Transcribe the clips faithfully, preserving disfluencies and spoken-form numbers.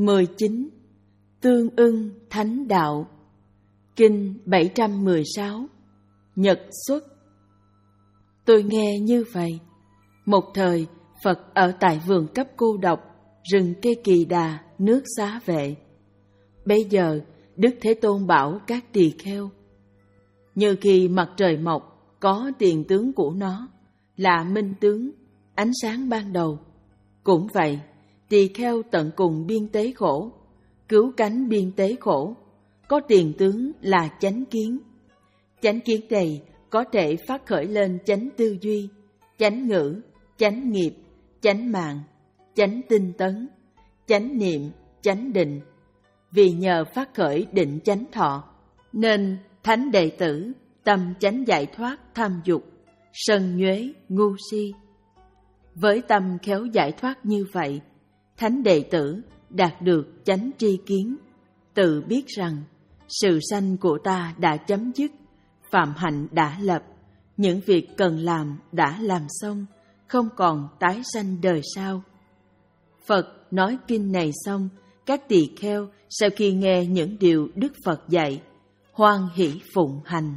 mười chín. Tương ưng thánh đạo. Kinh bảy trăm mười sáu. Nhật xuất. Tôi nghe như vậy. Một thời, Phật ở tại vườn cấp cô độc, rừng cây Kỳ Đà, nước Xá Vệ. Bây giờ, Đức Thế Tôn bảo các tỳ kheo: như khi mặt trời mọc, có tiền tướng của nó, là minh tướng, ánh sáng ban đầu. Cũng vậy, tỳ kheo tận cùng biên tế khổ, cứu cánh biên tế khổ, có tiền tướng là chánh kiến. Chánh kiến này có thể phát khởi lên chánh tư duy, chánh ngữ, chánh nghiệp, chánh mạng, chánh tinh tấn, chánh niệm, chánh định. Vì nhờ phát khởi định chánh thọ, nên thánh đệ tử tâm chánh giải thoát tham dục, sân nhuế, ngu si. Với tâm khéo giải thoát như vậy, thánh đệ tử đạt được chánh tri kiến, tự biết rằng sự sanh của ta đã chấm dứt, phạm hạnh đã lập, những việc cần làm đã làm xong, không còn tái sanh đời sau. Phật nói kinh này xong, các tỳ kheo sau khi nghe những điều Đức Phật dạy, hoan hỷ phụng hành.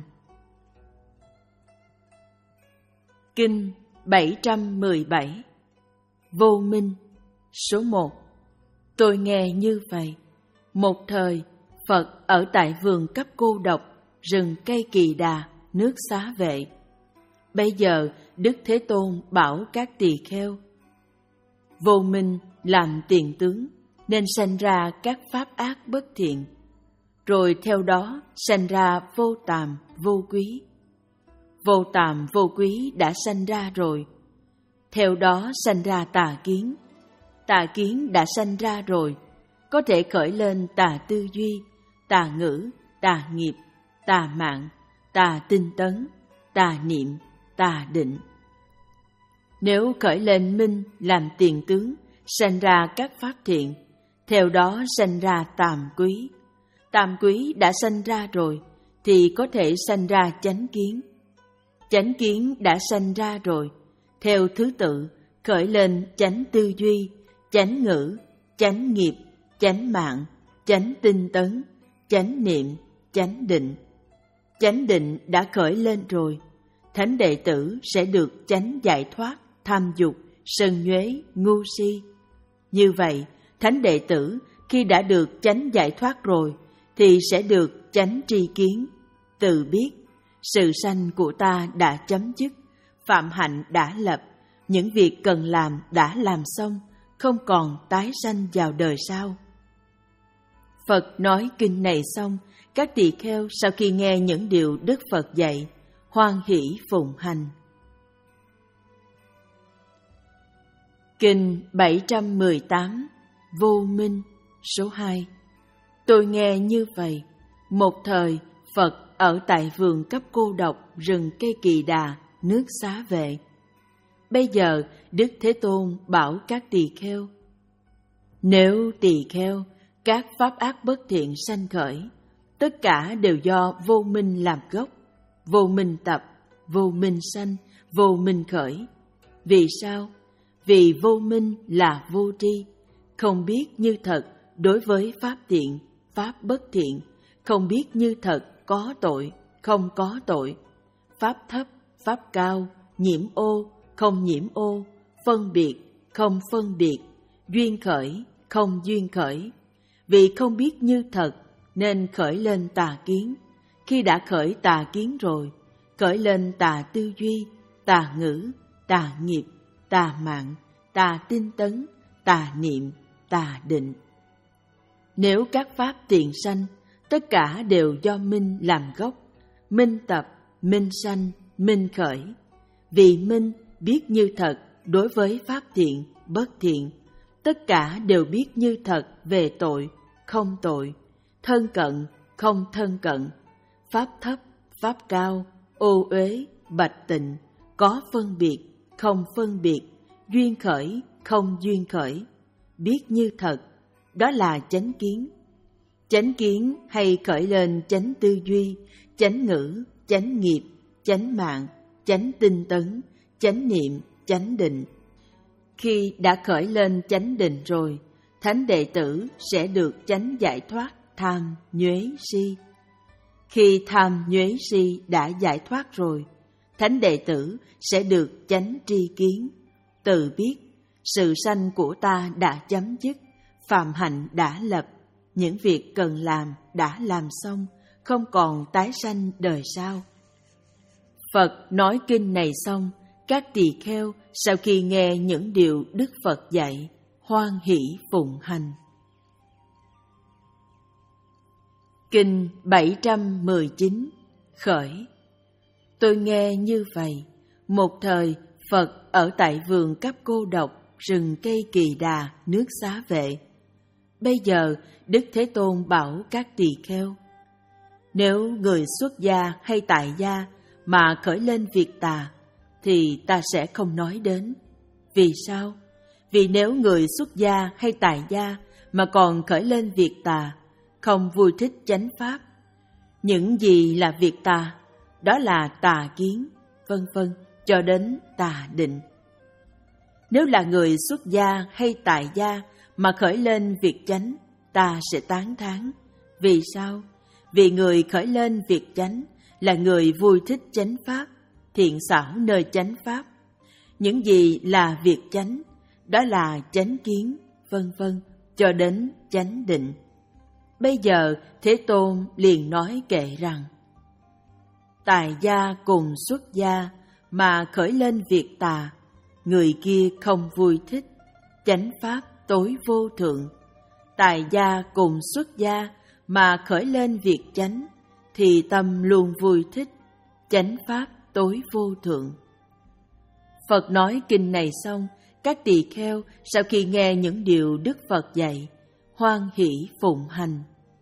Kinh bảy trăm mười bảy. Vô minh. Số một. Tôi nghe như vậy. Một thời, Phật ở tại vườn cấp cô độc, rừng cây Kỳ Đà, nước Xá Vệ. Bây giờ, Đức Thế Tôn bảo các tỳ kheo: vô minh làm tiền tướng, nên sanh ra các pháp ác bất thiện, rồi theo đó sanh ra vô tàm, vô quý. Vô tàm, vô quý đã sanh ra rồi, theo đó sanh ra tà kiến. Tà kiến đã sanh ra rồi, có thể khởi lên tà tư duy, tà ngữ, tà nghiệp, tà mạng, tà tinh tấn, tà niệm, tà định. Nếu khởi lên minh làm tiền tướng, sanh ra các pháp thiện, theo đó sanh ra tàm quý. Tàm quý đã sanh ra rồi, thì có thể sanh ra chánh kiến. Chánh kiến đã sanh ra rồi, theo thứ tự khởi lên chánh tư duy, chánh ngữ, chánh nghiệp, chánh mạng, chánh tinh tấn, chánh niệm, chánh định. Chánh định đã khởi lên rồi, thánh đệ tử sẽ được chánh giải thoát tham dục, sân nhuế, ngu si. Như vậy, thánh đệ tử khi đã được chánh giải thoát rồi, thì sẽ được chánh tri kiến, tự biết sự sanh của ta đã chấm dứt, phạm hạnh đã lập, những việc cần làm đã làm xong, không còn tái sanh vào đời sau. Phật nói kinh này xong, các tỳ kheo sau khi nghe những điều Đức Phật dạy, hoan hỷ phụng hành. Kinh bảy trăm mười tám. Vô minh. Số hai. Tôi nghe như vậy. Một thời, Phật ở tại vườn cấp cô độc, rừng cây Kỳ Đà, nước Xá Vệ. Bây giờ, Đức Thế Tôn bảo các tỳ kheo: nếu tỳ kheo, các pháp ác bất thiện sanh khởi, tất cả đều do vô minh làm gốc, vô minh tập, vô minh sanh, vô minh khởi. Vì sao? Vì vô minh là vô tri, không biết như thật đối với pháp thiện, pháp bất thiện, không biết như thật có tội, không có tội, pháp thấp, pháp cao, nhiễm ô, không nhiễm ô, phân biệt, không phân biệt, duyên khởi, không duyên khởi. Vì không biết như thật nên khởi lên tà kiến. Khi đã khởi tà kiến rồi, khởi lên tà tư duy, tà ngữ, tà nghiệp, tà mạng, tà tinh tấn, tà niệm, tà định. Nếu các pháp tiền sanh, tất cả đều do minh làm gốc, minh tập, minh sanh, minh khởi. Vì minh biết như thật đối với pháp thiện, bất thiện, tất cả đều biết như thật về tội, không tội, thân cận, không thân cận, pháp thấp, pháp cao, ô uế, bạch tịnh, có phân biệt, không phân biệt, duyên khởi, không duyên khởi, biết như thật, đó là chánh kiến. Chánh kiến hay khởi lên chánh tư duy, chánh ngữ, chánh nghiệp, chánh mạng, chánh tinh tấn, chánh niệm, chánh định. Khi đã khởi lên chánh định rồi, thánh đệ tử sẽ được chánh giải thoát tham, nhuế, si. Khi tham, nhuế, si đã giải thoát rồi, thánh đệ tử sẽ được chánh tri kiến, tự biết sự sanh của ta đã chấm dứt, phạm hạnh đã lập, những việc cần làm đã làm xong, không còn tái sanh đời sau. Phật nói kinh này xong, các tỳ kheo sau khi nghe những điều Đức Phật dạy, hoan hỷ phụng hành. Kinh bảy trăm mười chín khởi. Tôi nghe như vậy, một thời Phật ở tại vườn Cấp Cô Độc, rừng cây Kỳ Đà, nước Xá Vệ. Bây giờ Đức Thế Tôn bảo các tỳ kheo: nếu người xuất gia hay tại gia mà khởi lên việc tà, thì ta sẽ không nói đến. Vì sao? Vì nếu người xuất gia hay tại gia mà còn khởi lên việc tà, không vui thích chánh pháp, những gì là việc tà? Đó là tà kiến, vân vân, cho đến tà định. Nếu là người xuất gia hay tại gia mà khởi lên việc chánh, ta sẽ tán thán. Vì sao? Vì người khởi lên việc chánh là người vui thích chánh pháp, thiện xảo nơi chánh pháp. Những gì là việc chánh? Đó là chánh kiến, vân vân, cho đến chánh định. Bây giờ Thế Tôn liền nói kệ rằng: tại gia cùng xuất gia mà khởi lên việc tà, người kia không vui thích, chánh pháp tối vô thượng. Tại gia cùng xuất gia mà khởi lên việc chánh, thì tâm luôn vui thích, chánh pháp tối vô thượng. Phật nói kinh này xong, các tỳ kheo sau khi nghe những điều Đức Phật dạy, hoan hỷ phụng hành.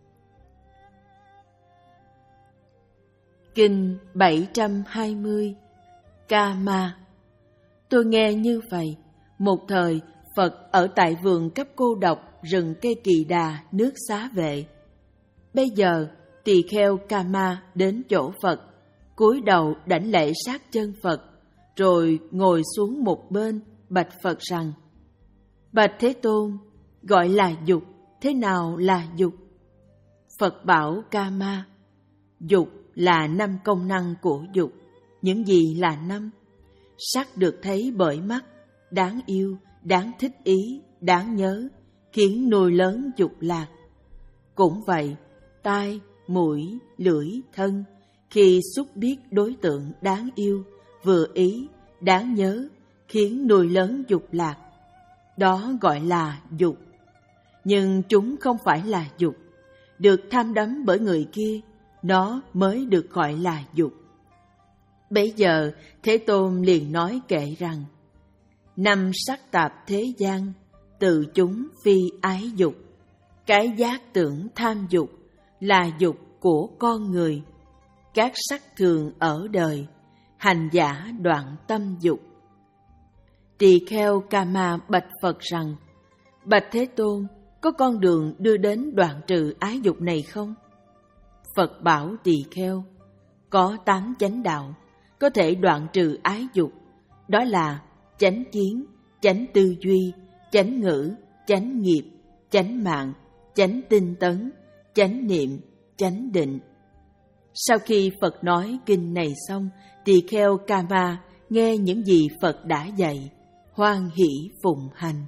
Kinh bảy trăm hai mươi Kama. Tôi nghe như vậy, một thời Phật ở tại vườn Cấp Cô Độc, rừng cây Kỳ Đà, nước Xá Vệ. Bây giờ tỳ kheo Kama đến chỗ Phật, cúi đầu đảnh lễ sát chân Phật, rồi ngồi xuống một bên bạch Phật rằng: bạch Thế Tôn, gọi là dục, thế nào là dục? Phật bảo Kama: dục là năm công năng của dục. Những gì là năm? Sắc được thấy bởi mắt, đáng yêu, đáng thích ý, đáng nhớ, khiến nuôi lớn dục lạc. Cũng vậy, tai, mũi, lưỡi, thân, khi xúc biết đối tượng đáng yêu, vừa ý, đáng nhớ, khiến nuôi lớn dục lạc. Đó gọi là dục. Nhưng chúng không phải là dục. Được tham đắm bởi người kia, nó mới được gọi là dục. Bấy giờ Thế Tôn liền nói kệ rằng: năm sắc tạp thế gian, tự chúng phi ái dục. Cái giác tưởng tham dục là dục của con người. Các sắc thường ở đời, hành giả đoạn tâm dục. Tỳ kheo Kama bạch Phật rằng: bạch Thế Tôn, có con đường đưa đến đoạn trừ ái dục này không? Phật bảo tỳ kheo: có tám chánh đạo có thể đoạn trừ ái dục. Đó là chánh kiến, chánh tư duy, chánh ngữ, chánh nghiệp, chánh mạng, chánh tinh tấn, chánh niệm, chánh định. Sau khi Phật nói kinh này xong, tỳ kheo Kama nghe những gì Phật đã dạy, hoan hỷ phụng hành.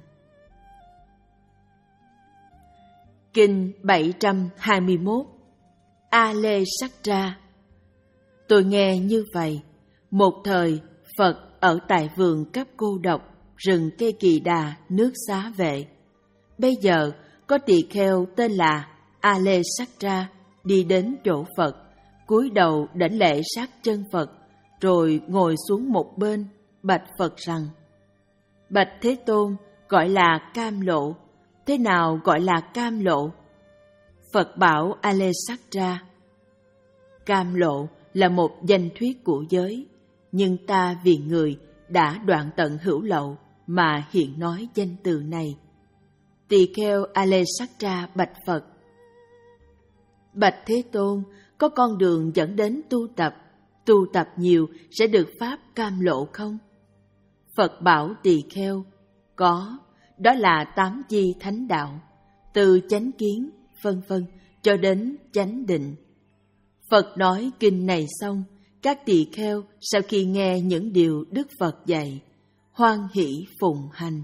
Kinh bảy trăm hai mươi mốt A Lê Sắc Ra. Tôi nghe như vậy, một thời Phật ở tại vườn Cấp Cô Độc, rừng cây Kỳ Đà, nước Xá Vệ. Bây giờ có tỳ kheo tên là A Lê Sắc Ra đi đến chỗ Phật, cúi đầu đảnh lễ sát chân Phật, rồi ngồi xuống một bên bạch Phật rằng: bạch Thế Tôn, gọi là cam lộ. Thế nào gọi là cam lộ? Phật bảo A Lê Sắc Ra: cam lộ là một danh thuyết của giới, nhưng ta vì người đã đoạn tận hữu lậu mà hiện nói danh từ này. Tỳ kheo A Lê Sắc Ra bạch Phật: bạch Thế Tôn, có con đường dẫn đến tu tập, tu tập nhiều sẽ được pháp cam lộ không? Phật bảo tỳ kheo: có, đó là tám chi thánh đạo, từ chánh kiến, vân vân cho đến chánh định. Phật nói kinh này xong, các tỳ kheo sau khi nghe những điều Đức Phật dạy, hoan hỷ phụng hành.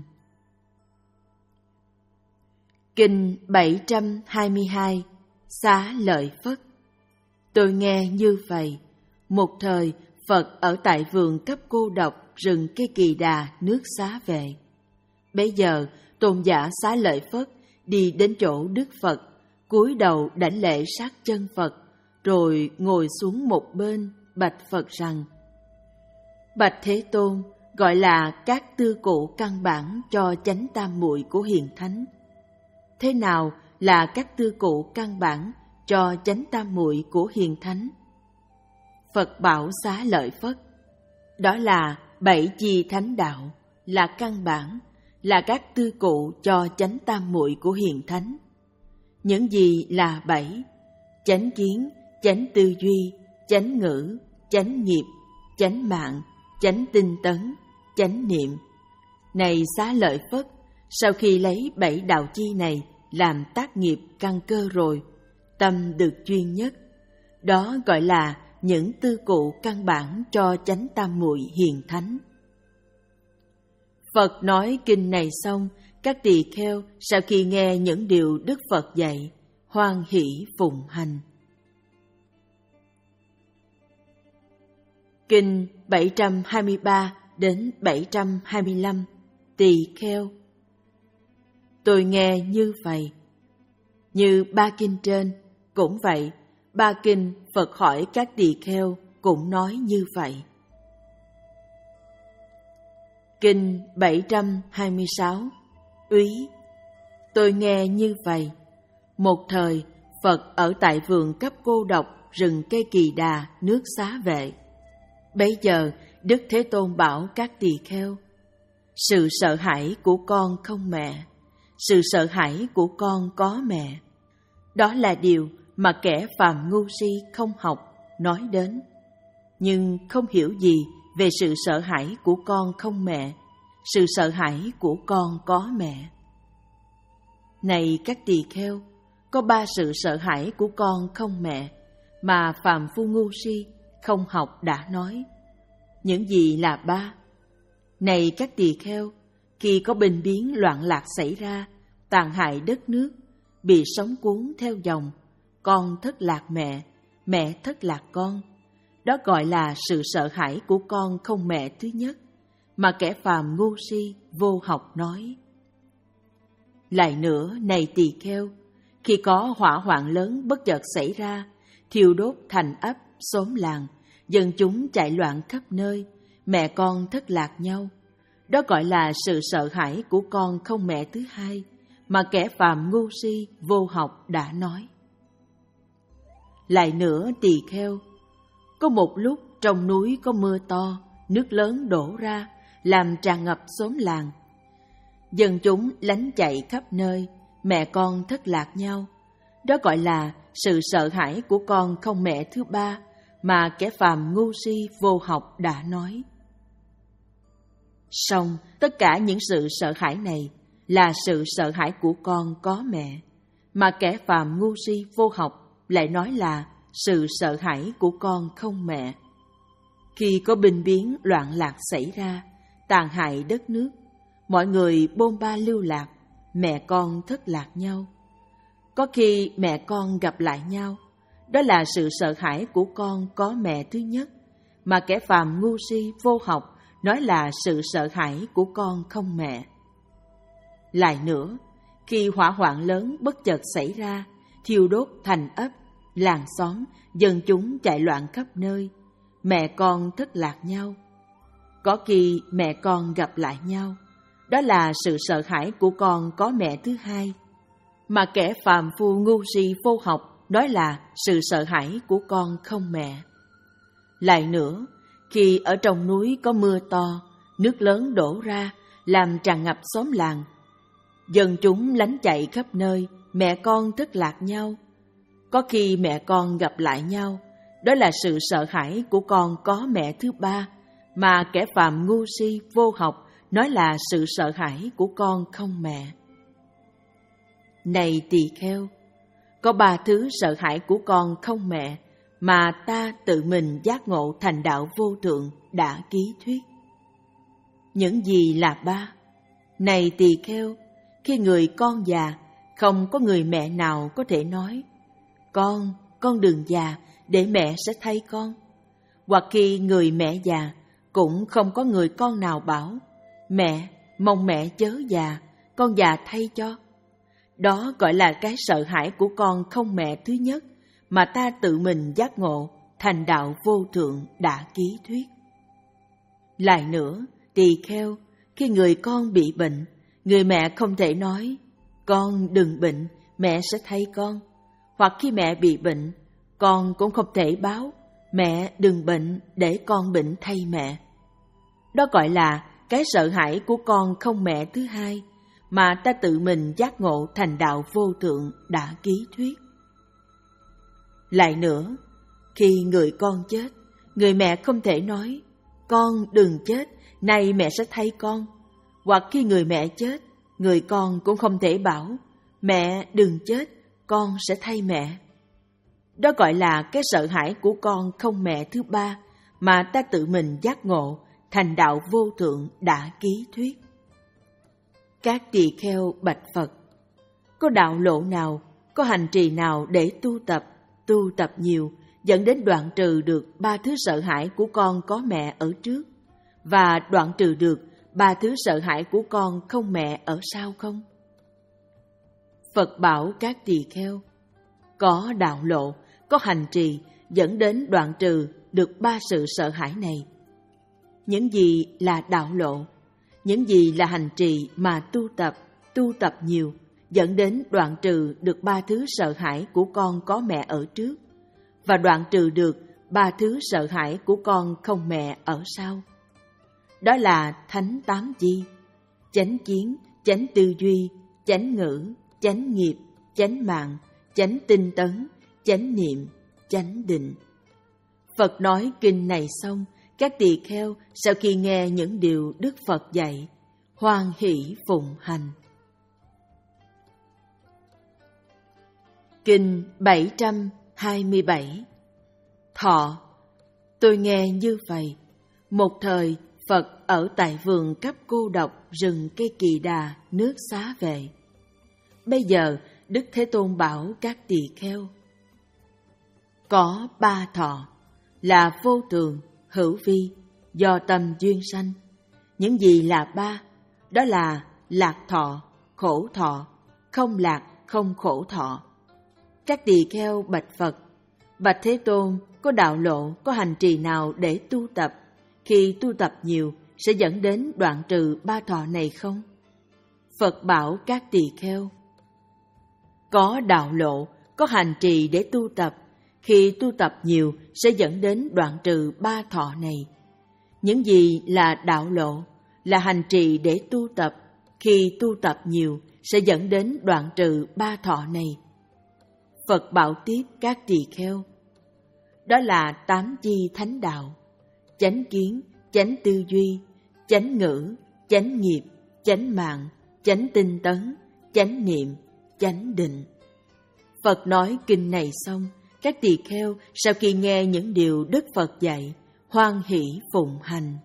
Kinh bảy trăm hai mươi hai, Xá Lợi Phất. Tôi nghe như vậy, một thời Phật ở tại vườn cấp cô độc rừng cây Kỳ Đà nước Xá Vệ. Bấy giờ tôn giả Xá Lợi Phất đi đến chỗ Đức Phật, cúi đầu đảnh lễ sát chân Phật, rồi ngồi xuống một bên bạch Phật rằng: Bạch Thế Tôn, gọi là các tư cụ căn bản cho chánh tam muội của hiền thánh. Thế nào là các tư cụ căn bản cho chánh tam muội của hiền thánh? Phật bảo Xá Lợi Phất: đó là bảy chi thánh đạo, là căn bản, là các tư cụ cho chánh tam muội của hiền thánh. Những gì là bảy? Chánh kiến, chánh tư duy, chánh ngữ, chánh nghiệp, chánh mạng, chánh tinh tấn, chánh niệm. Này Xá Lợi Phất, sau khi lấy bảy đạo chi này làm tác nghiệp căn cơ rồi, tâm được chuyên nhất. Đó gọi là những tư cụ căn bản cho chánh tam muội hiền thánh. Phật nói kinh này xong, các tỳ kheo sau khi nghe những điều Đức Phật dạy, hoan hỷ phụng hành. Kinh bảy trăm hai mươi ba đến bảy trăm hai mươi lăm, Tỳ kheo. Tôi nghe như vậy. Như ba kinh trên, cũng vậy, ba kinh Phật hỏi các tỳ kheo cũng nói như vậy. Kinh bảy trăm hai mươi sáu, Úy. Tôi nghe như vậy. Một thời, Phật ở tại vườn cấp cô độc rừng cây Kỳ Đà nước Xá Vệ. Bấy giờ, Đức Thế Tôn bảo các tỳ kheo: sự sợ hãi của con không mẹ, sự sợ hãi của con có mẹ. Đó là điều mà kẻ phàm ngu si không học nói đến, nhưng không hiểu gì về sự sợ hãi của con không mẹ, sự sợ hãi của con có mẹ. Này các tỳ kheo, có ba sự sợ hãi của con không mẹ mà phàm phu ngu si không học đã nói. Những gì là ba? Này các tỳ kheo, khi có bình biến loạn lạc xảy ra, tàn hại đất nước, bị sóng cuốn theo dòng, con thất lạc mẹ, mẹ thất lạc con. Đó gọi là sự sợ hãi của con không mẹ thứ nhất, mà kẻ phàm ngu si, vô học nói. Lại nữa, này tỳ kheo, khi có hỏa hoạn lớn bất chợt xảy ra, thiêu đốt thành ấp, xóm làng, dân chúng chạy loạn khắp nơi, mẹ con thất lạc nhau. Đó gọi là sự sợ hãi của con không mẹ thứ hai, mà kẻ phàm ngu si, vô học đã nói. Lại nữa tỳ kheo, có một lúc trong núi có mưa to, nước lớn đổ ra, làm tràn ngập xóm làng. Dân chúng lánh chạy khắp nơi, mẹ con thất lạc nhau. Đó gọi là sự sợ hãi của con không mẹ thứ ba, mà kẻ phàm ngu si vô học đã nói. Song tất cả những sự sợ hãi này là sự sợ hãi của con có mẹ, mà kẻ phàm ngu si vô học lại nói là sự sợ hãi của con không mẹ. Khi có binh biến loạn lạc xảy ra, tàn hại đất nước, mọi người bôn ba lưu lạc, mẹ con thất lạc nhau. Có khi mẹ con gặp lại nhau, đó là sự sợ hãi của con có mẹ thứ nhất, mà kẻ phàm ngu si vô học nói là sự sợ hãi của con không mẹ. Lại nữa, khi hỏa hoạn lớn bất chợt xảy ra, thiêu đốt thành ấp, làng xóm, dân chúng chạy loạn khắp nơi, mẹ con thất lạc nhau. Có khi mẹ con gặp lại nhau, đó là sự sợ hãi của con có mẹ thứ hai, mà kẻ phàm phu ngu si vô học nói là sự sợ hãi của con không mẹ. Lại nữa, khi ở trong núi có mưa to, nước lớn đổ ra, làm tràn ngập xóm làng, dân chúng lánh chạy khắp nơi, mẹ con thất lạc nhau. Có khi mẹ con gặp lại nhau, đó là sự sợ hãi của con có mẹ thứ ba, mà kẻ phàm ngu si vô học nói là sự sợ hãi của con không mẹ. Này tỳ kheo, có ba thứ sợ hãi của con không mẹ mà ta tự mình giác ngộ thành đạo vô thượng đã ký thuyết. Những gì là ba? Này tỳ kheo, khi người con già, không có người mẹ nào có thể nói: Con, con đừng già, để mẹ sẽ thay con. Hoặc khi người mẹ già, cũng không có người con nào bảo: Mẹ, mong mẹ chớ già, con già thay cho. Đó gọi là cái sợ hãi của con không mẹ thứ nhất mà ta tự mình giác ngộ thành đạo vô thượng đã ký thuyết. Lại nữa, tỳ kheo, khi người con bị bệnh, người mẹ không thể nói: Con đừng bệnh, mẹ sẽ thay con. Hoặc khi mẹ bị bệnh, con cũng không thể báo: Mẹ đừng bệnh, để con bệnh thay mẹ. Đó gọi là cái sợ hãi của con không mẹ thứ hai mà ta tự mình giác ngộ thành đạo vô thượng đã ký thuyết. Lại nữa, khi người con chết, người mẹ không thể nói: Con đừng chết, nay mẹ sẽ thay con. Hoặc khi người mẹ chết, người con cũng không thể bảo: Mẹ đừng chết, con sẽ thay mẹ. Đó gọi là cái sợ hãi của con không mẹ thứ ba mà ta tự mình giác ngộ thành đạo vô thượng đã ký thuyết. Các tỳ kheo bạch Phật, có đạo lộ nào, có hành trì nào để tu tập, tu tập nhiều, dẫn đến đoạn trừ được ba thứ sợ hãi của con có mẹ ở trước, và đoạn trừ được ba thứ sợ hãi của con không mẹ ở sau không? Phật bảo các tỳ kheo, có đạo lộ, có hành trì dẫn đến đoạn trừ được ba sự sợ hãi này. Những gì là đạo lộ? Những gì là hành trì mà tu tập, tu tập nhiều, dẫn đến đoạn trừ được ba thứ sợ hãi của con có mẹ ở trước, và đoạn trừ được ba thứ sợ hãi của con không mẹ ở sau? Đó là thánh tám chi: chánh kiến, chánh tư duy, chánh ngữ, chánh nghiệp, chánh mạng, chánh tinh tấn, chánh niệm, chánh định. Phật nói kinh này xong, các tỳ kheo sau khi nghe những điều Đức Phật dạy, hoan hỷ phụng hành. Kinh bảy trăm hai mươi bảy. Thọ. Tôi nghe như vậy: một thời Phật ở tại vườn cấp cô độc rừng cây Kỳ Đà, nước Xá Vệ. Bây giờ Đức Thế Tôn bảo các tỳ kheo: có ba thọ là vô thường, hữu vi, do tâm duyên sanh. Những gì là ba? Đó là lạc thọ, khổ thọ, không lạc, không khổ thọ. Các tỳ kheo bạch Phật: bạch Thế Tôn, có đạo lộ, có hành trì nào để tu tập, khi tu tập nhiều sẽ dẫn đến đoạn trừ ba thọ này không? Phật bảo các tỳ kheo: có đạo lộ, có hành trì để tu tập, khi tu tập nhiều sẽ dẫn đến đoạn trừ ba thọ này. Những gì là đạo lộ? Là hành trì để tu tập, khi tu tập nhiều sẽ dẫn đến đoạn trừ ba thọ này. Phật bảo tiếp các tỳ kheo: đó là tám chi thánh đạo: chánh kiến, chánh tư duy, chánh ngữ, chánh nghiệp, chánh mạng, chánh tinh tấn, chánh niệm, chánh định. Phật nói kinh này xong, các tỳ kheo sau khi nghe những điều Đức Phật dạy, hoan hỷ phụng hành.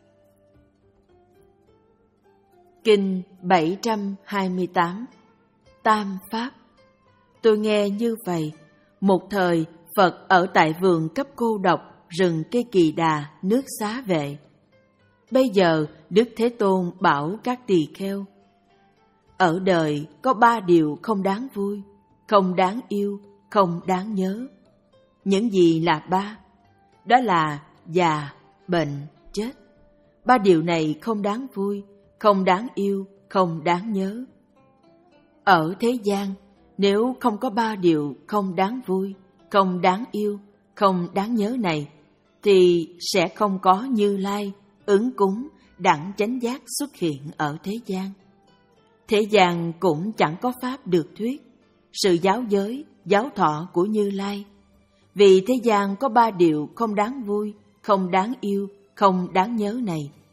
Kinh bảy trăm hai mươi tám. Tam Pháp. Tôi nghe như vậy: một thời Phật ở tại vườn cấp cô độc rừng cây Kỳ Đà, nước Xá Vệ. Bây giờ Đức Thế Tôn bảo các tỳ kheo: ở đời có ba điều không đáng vui, không đáng yêu, không đáng nhớ. Những gì là ba? Đó là già, bệnh, chết. Ba điều này không đáng vui, không đáng yêu, không đáng nhớ. Ở thế gian, nếu không có ba điều không đáng vui, không đáng yêu, không đáng nhớ này, thì sẽ không có Như Lai, ứng cúng, đẳng chánh giác xuất hiện ở thế gian. Thế gian cũng chẳng có pháp được thuyết, sự giáo giới, giáo thọ của Như Lai. Vì thế gian có ba điều không đáng vui, không đáng yêu, không đáng nhớ này.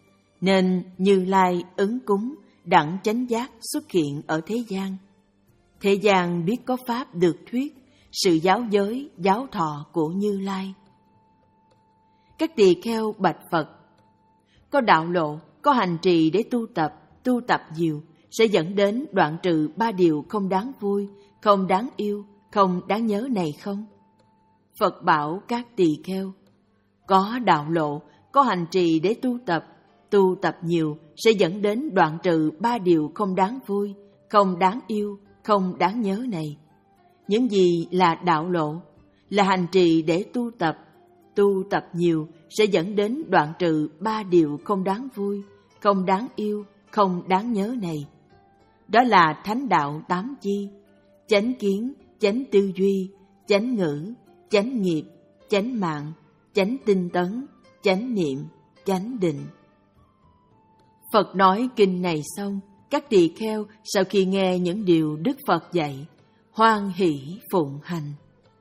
nên Như Lai ứng cúng đặng chánh giác xuất hiện ở thế gian. Thế gian biết có pháp được thuyết, sự giáo giới, giáo thọ của Như Lai. Các tỳ kheo bạch Phật: có đạo lộ, có hành trì để tu tập, tu tập nhiều sẽ dẫn đến đoạn trừ ba điều không đáng vui, không đáng yêu, không đáng nhớ này không? Phật bảo các tỳ kheo: có đạo lộ, có hành trì để tu tập, tu tập nhiều sẽ dẫn đến đoạn trừ ba điều không đáng vui, không đáng yêu, không đáng nhớ này. Những gì là đạo lộ? Là hành trì để tu tập, tu tập nhiều sẽ dẫn đến đoạn trừ ba điều không đáng vui, không đáng yêu, không đáng nhớ này. Đó là thánh đạo tám chi: chánh kiến, chánh tư duy, chánh ngữ, chánh nghiệp, chánh mạng, chánh tinh tấn, chánh niệm, chánh định. Phật nói kinh này xong, các tỳ kheo sau khi nghe những điều Đức Phật dạy, hoan hỷ phụng hành.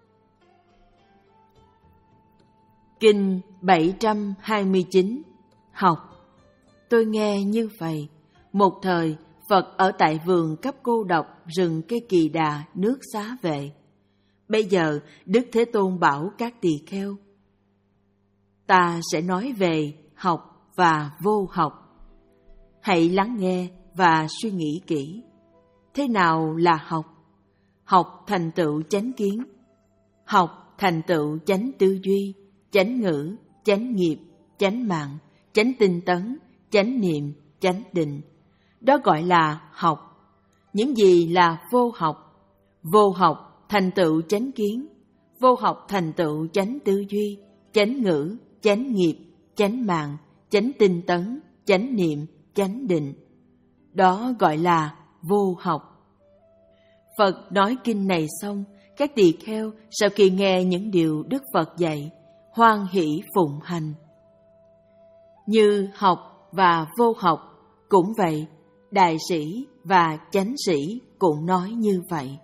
Kinh bảy trăm hai mươi chín. Học. Tôi nghe như vậy: một thời Phật ở tại vườn cấp cô độc rừng cây Kỳ Đà, nước Xá Vệ. Bây giờ Đức Thế Tôn bảo các tỳ kheo: ta sẽ nói về học và vô học. Hãy lắng nghe và suy nghĩ kỹ. Thế nào là học? Học thành tựu chánh kiến, học thành tựu chánh tư duy, chánh ngữ, chánh nghiệp, chánh mạng, chánh tinh tấn, chánh niệm, chánh định. Đó gọi là học. Những gì là vô học? Vô học thành tựu chánh kiến, vô học thành tựu chánh tư duy, chánh ngữ, chánh nghiệp, chánh mạng, chánh tinh tấn, chánh niệm, chánh định. Đó gọi là vô học. Phật nói kinh này xong, các tỳ kheo sau khi nghe những điều Đức Phật dạy, hoan hỷ phụng hành. Như học và vô học cũng vậy, đại sĩ và chánh sĩ cũng nói như vậy.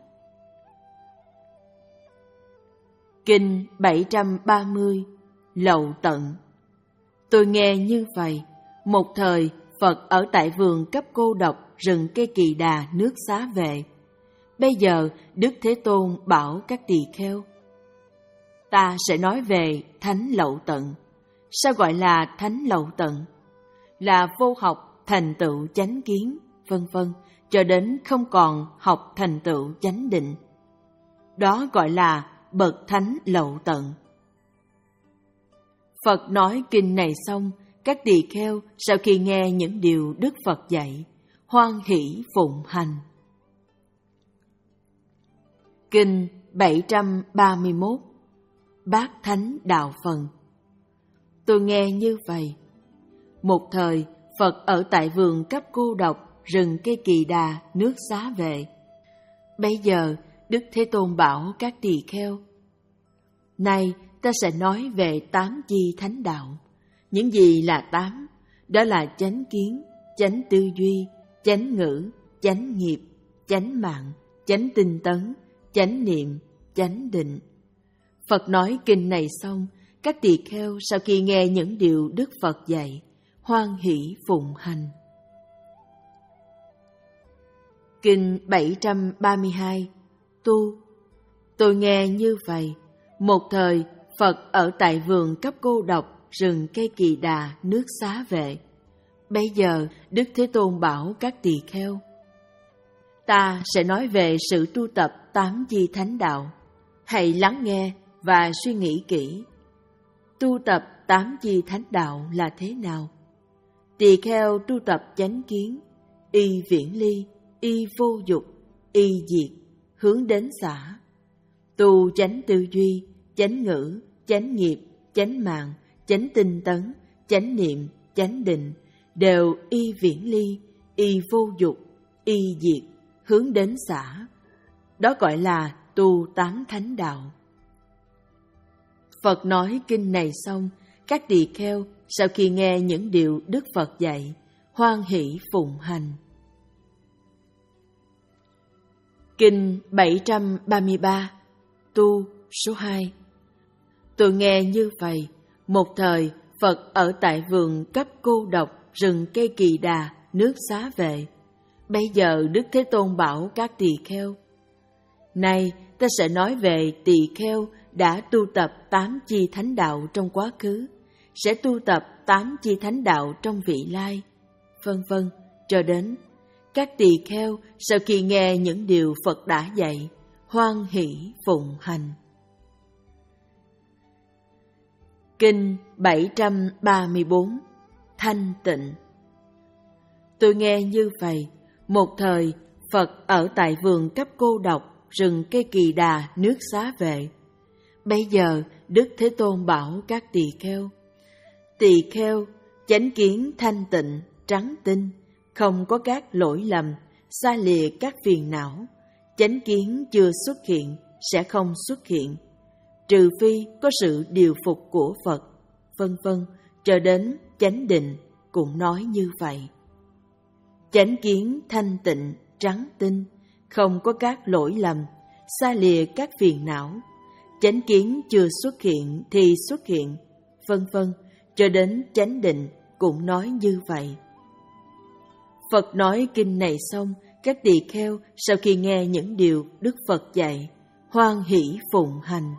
Kinh bảy trăm ba mươi. Lậu tận. Tôi nghe như vậy: một thời Phật ở tại vườn cấp cô độc rừng cây Kỳ Đà, nước Xá Vệ. Bây giờ Đức Thế Tôn bảo các tỳ kheo: ta sẽ nói về thánh lậu tận. Sao gọi là thánh lậu tận? Là vô học thành tựu chánh kiến, vân vân, cho đến không còn học thành tựu chánh định. Đó gọi là bậc thánh lậu tận. Phật nói kinh này xong, các tỳ kheo sau khi nghe những điều Đức Phật dạy, hoan hỷ phụng hành. Kinh bảy trăm ba mươi mốt. Bát Thánh Đạo Phần. Tôi nghe như vậy: một thời Phật ở tại vườn cấp cô độc rừng cây Kỳ Đà, nước Xá Vệ. Bây giờ Đức Thế Tôn bảo các tỳ kheo: nay ta sẽ nói về tám chi thánh đạo. Những gì là tám? Đó là chánh kiến, chánh tư duy, chánh ngữ, chánh nghiệp, chánh mạng, chánh tinh tấn, chánh niệm, chánh định. Phật nói kinh này xong, các tỳ kheo sau khi nghe những điều Đức Phật dạy, hoan hỷ phụng hành. Kinh bảy trăm ba mươi hai. Tu. Tôi nghe như vậy: một thời Phật ở tại vườn cấp cô độc rừng cây Kỳ Đà, nước Xá Vệ. Bây giờ Đức Thế Tôn bảo các tỳ kheo: ta sẽ nói về sự tu tập tám chi thánh đạo. Hãy lắng nghe và suy nghĩ kỹ. Tu tập tám chi thánh đạo là thế nào? Tỳ kheo tu tập chánh kiến, y viễn ly, y vô dục, y diệt, hướng đến xả. Tu chánh tư duy, chánh ngữ, chánh nghiệp, chánh mạng, chánh tinh tấn, chánh niệm, chánh định, đều y viễn ly, y vô dục, y diệt, hướng đến xả. Đó gọi là tu tám thánh đạo. Phật nói kinh này xong, các tỳ kheo sau khi nghe những điều Đức Phật dạy, hoan hỷ phụng hành. Kinh bảy trăm ba mươi ba. Tu số hai. Tôi nghe như vậy: một thời Phật ở tại vườn cấp cô độc rừng cây Kỳ Đà, nước Xá Vệ. Bây giờ Đức Thế Tôn bảo các tỳ kheo: Này, ta sẽ nói về tỳ kheo đã tu tập tám chi thánh đạo trong quá khứ, sẽ tu tập tám chi thánh đạo trong vị lai, vân vân, cho đến các tỳ kheo sau khi nghe những điều Phật đã dạy, hoan hỷ phụng hành. Kinh bảy trăm ba mươi bốn. Thanh tịnh. Tôi nghe như vậy, một thời Phật ở tại vườn Cấp Cô Độc, rừng cây Kỳ Đà, nước Xá Vệ. Bây giờ Đức Thế Tôn bảo các tỳ kheo: Tỳ kheo, chánh kiến thanh tịnh, trắng tinh, không có các lỗi lầm, xa lìa các phiền não. Chánh kiến chưa xuất hiện, sẽ không xuất hiện, trừ phi có sự điều phục của Phật, vân vân, cho đến chánh định cũng nói như vậy. Chánh kiến thanh tịnh, trắng tinh, không có các lỗi lầm, xa lìa các phiền não. Chánh kiến chưa xuất hiện thì xuất hiện, vân vân, cho đến chánh định cũng nói như vậy. Phật nói kinh này xong, các tỳ kheo sau khi nghe những điều Đức Phật dạy, hoan hỷ phụng hành.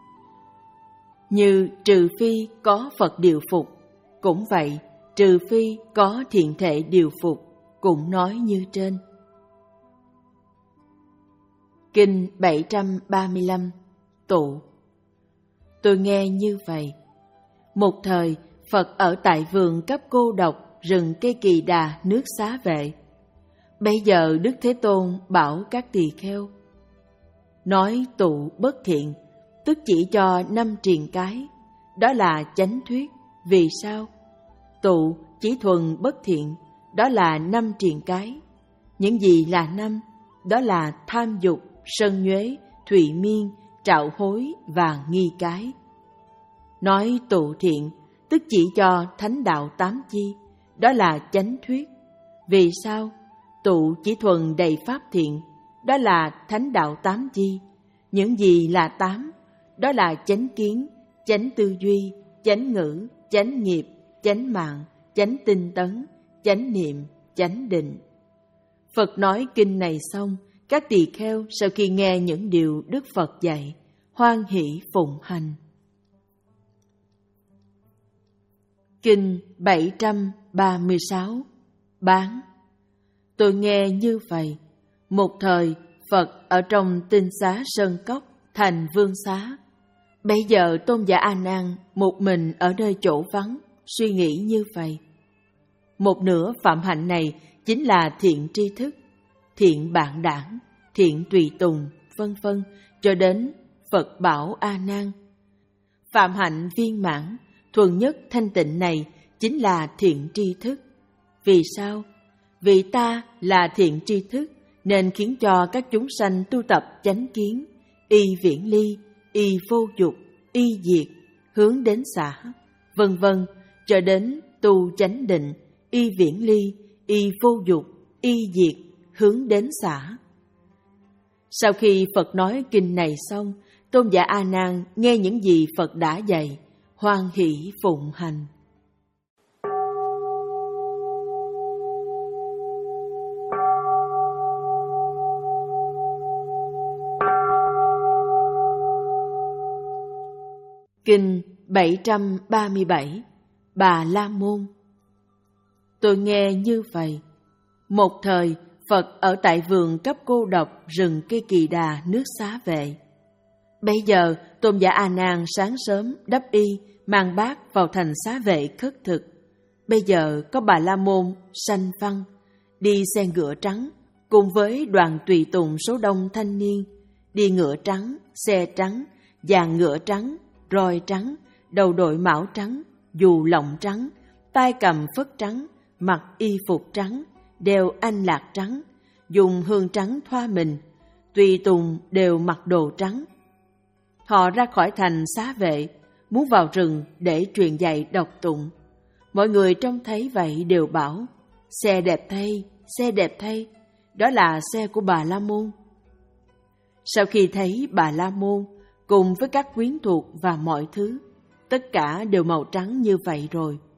Như trừ phi có Phật điều phục, cũng vậy, trừ phi có thiện thể điều phục, cũng nói như trên. Kinh bảy trăm ba mươi lăm. Tụ. Tôi nghe như vậy. Một thời, Phật ở tại vườn Cấp Cô Độc, rừng cây Kỳ Đà, nước Xá Vệ. Bây giờ Đức Thế Tôn bảo các tỳ kheo: Nói tụ bất thiện, tức chỉ cho năm triền cái, đó là chánh thuyết. Vì sao? Tụ chỉ thuần bất thiện, đó là năm triền cái. Những gì là năm? Đó là tham dục, sân nhuế, thụy miên, trạo hối và nghi cái. Nói tụ thiện, tức chỉ cho thánh đạo tám chi, đó là chánh thuyết. Vì sao? Tụ chỉ thuần đầy pháp thiện, đó là thánh đạo tám chi. Những gì là tám? Đó là chánh kiến, chánh tư duy, chánh ngữ, chánh nghiệp, chánh mạng, chánh tinh tấn, chánh niệm, chánh định. Phật nói kinh này xong, các tỳ kheo sau khi nghe những điều Đức Phật dạy, hoan hỷ phụng hành. Kinh bảy trăm ba mươi sáu. Bán. Tôi nghe như vậy. Một thời, Phật ở trong Tinh Xá Sơn Cốc, thành Vương Xá. Bây giờ Tôn giả A Nan một mình ở nơi chỗ vắng, suy nghĩ như vậy. Một nửa phạm hạnh này chính là thiện tri thức, thiện bạn đảng, thiện tùy tùng, vân vân, cho đến Phật bảo A Nan: phạm hạnh viên mãn, thuần nhất thanh tịnh này chính là thiện tri thức. Vì sao? Vì ta là thiện tri thức nên khiến cho các chúng sanh tu tập chánh kiến, y viễn ly, y vô dục, y diệt, hướng đến xả, vân vân, cho đến tu chánh định, y viễn ly, y vô dục, y diệt, hướng đến xả. Sau khi Phật nói kinh này xong, Tôn giả A Nan nghe những gì Phật đã dạy, hoan hỷ phụng hành. Kinh bảy trăm ba mươi bảy. Bà La Môn. Tôi nghe như vậy. Một thời, Phật ở tại vườn Cấp Cô Độc, rừng cây Kỳ Đà, nước Xá Vệ. Bây giờ, Tôn giả A Nan sáng sớm đắp y, mang bát vào thành Xá Vệ khất thực. Bây giờ có Bà La Môn sanh văn, đi xe ngựa trắng, cùng với đoàn tùy tùng số đông thanh niên, đi ngựa trắng, xe trắng, dàn ngựa trắng, roi trắng, đầu đội mão trắng, dù lọng trắng, tay cầm phất trắng, mặc y phục trắng, đeo anh lạc trắng, dùng hương trắng thoa mình, tùy tùng đều mặc đồ trắng. Họ ra khỏi thành Xá Vệ, muốn vào rừng để truyền dạy đọc tụng. Mọi người trông thấy vậy đều bảo: xe đẹp thay, xe đẹp thay, đó là xe của Bà La Môn. Sau khi thấy Bà La Môn cùng với các quyến thuộc và mọi thứ, tất cả đều màu trắng như vậy rồi,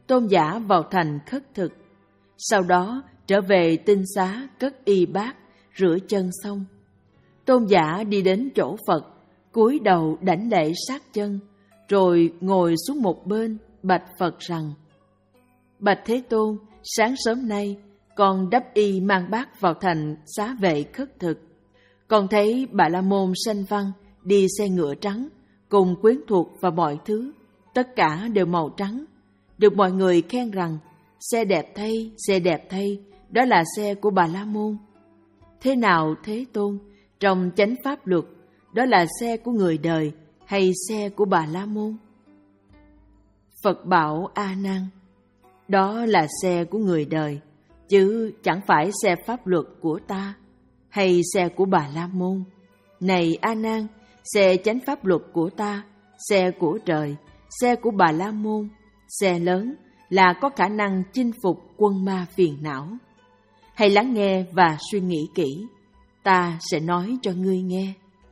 tôn giả vào thành khất thực. Sau đó trở về tinh xá cất y bát, rửa chân xong. Tôn giả đi đến chỗ Phật, cúi đầu đảnh lễ sát chân, rồi ngồi xuống một bên, bạch Phật rằng: Bạch Thế Tôn, sáng sớm nay, con đắp y mang bát vào thành xá vệ khất thực. Con thấy Bà La Môn Sanh Văn đi xe ngựa trắng, cùng quyến thuộc và mọi thứ, tất cả đều màu trắng. Được mọi người khen rằng: xe đẹp thay, xe đẹp thay, đó là xe của Bà La Môn. Thế nào Thế Tôn, trong chánh pháp luật, đó là xe của người đời hay xe của Bà La Môn? Phật bảo A Nan: đó là xe của người đời, chứ chẳng phải xe pháp luật của ta hay xe của Bà La Môn. Này A Nan, xe chánh pháp luật của ta, xe của trời, xe của Bà La Môn, xe lớn là có khả năng chinh phục quân ma phiền não. Hãy lắng nghe và suy nghĩ kỹ, ta sẽ nói cho ngươi nghe.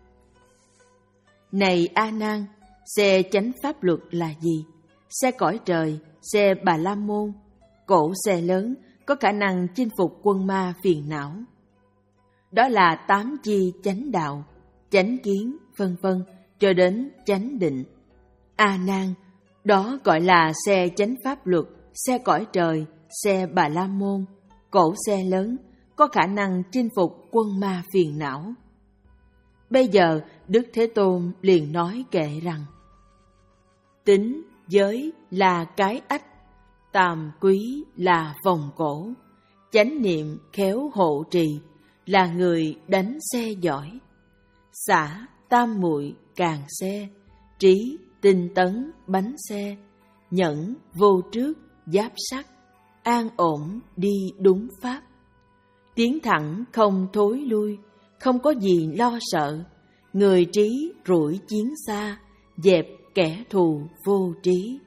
Này A Nan, xe chánh pháp luật là gì? Xe cõi trời, xe Bà La Môn, cỗ xe lớn có khả năng chinh phục quân ma phiền não. Đó là tám chi chánh đạo, chánh kiến, vân vân, cho đến chánh định. A Nan, đó gọi là xe chánh pháp luật, xe cõi trời, xe Bà La Môn, cỗ xe lớn có khả năng chinh phục quân ma phiền não. Bây giờ Đức Thế Tôn liền nói kệ rằng: tính giới là cái ách, tàm quý là vòng cổ, chánh niệm khéo hộ trì là người đánh xe giỏi. Xả tam muội càng xe, trí tinh tấn bánh xe, nhẫn vô trước giáp sắt, an ổn đi đúng pháp. Tiến thẳng không thối lui, không có gì lo sợ, người trí rủi chiến xa, dẹp kẻ thù vô trí.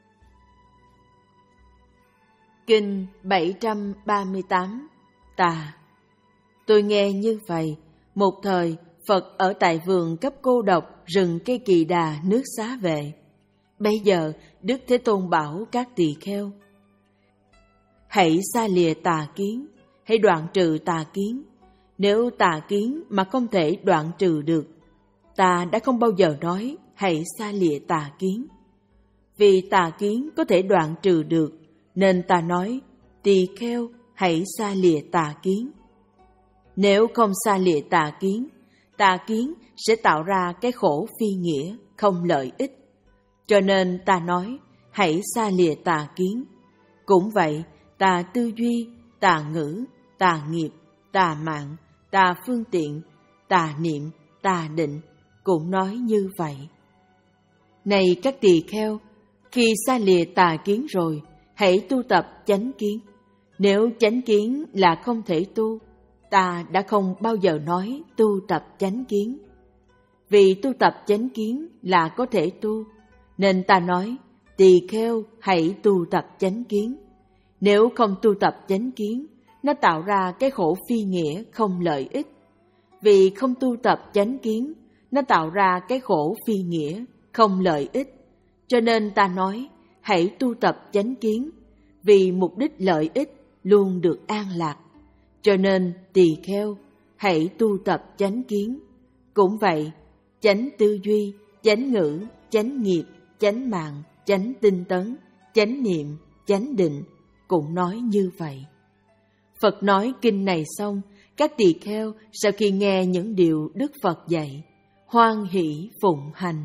Kinh bảy trăm ba mươi tám. Tà. Tôi nghe như vậy, một thời Phật ở tại vườn cấp cô độc rừng cây Kỳ Đà nước Xá Vệ. Bây giờ Đức Thế Tôn bảo các tỳ kheo: hãy xa lìa tà kiến, hãy đoạn trừ tà kiến. Nếu tà kiến mà không thể đoạn trừ được, ta đã không bao giờ nói hãy xa lìa tà kiến. Vì tà kiến có thể đoạn trừ được, nên ta nói tỳ kheo hãy xa lìa tà kiến. Nếu không xa lìa tà kiến, tà kiến sẽ tạo ra cái khổ phi nghĩa, không lợi ích. Cho nên ta nói hãy xa lìa tà kiến. Cũng vậy, tà tư duy, tà ngữ, tà nghiệp, tà mạng, tà phương tiện, tà niệm, tà định cũng nói như vậy. Này các tỳ kheo, khi xa lìa tà kiến rồi, hãy tu tập chánh kiến. Nếu chánh kiến là không thể tu, ta đã không bao giờ nói tu tập chánh kiến. Vì tu tập chánh kiến là có thể tu, nên ta nói tỳ kheo hãy tu tập chánh kiến. Nếu không tu tập chánh kiến, nó tạo ra cái khổ phi nghĩa không lợi ích. Vì không tu tập chánh kiến, nó tạo ra cái khổ phi nghĩa không lợi ích. Cho nên ta nói hãy tu tập chánh kiến, vì mục đích lợi ích luôn được an lạc. Cho nên tỳ kheo hãy tu tập chánh kiến. Cũng vậy, chánh tư duy, chánh ngữ, chánh nghiệp, chánh mạng, chánh tinh tấn, chánh niệm, chánh định cũng nói như vậy. Phật nói kinh này xong, các tỳ kheo sau khi nghe những điều Đức Phật dạy, hoan hỷ phụng hành.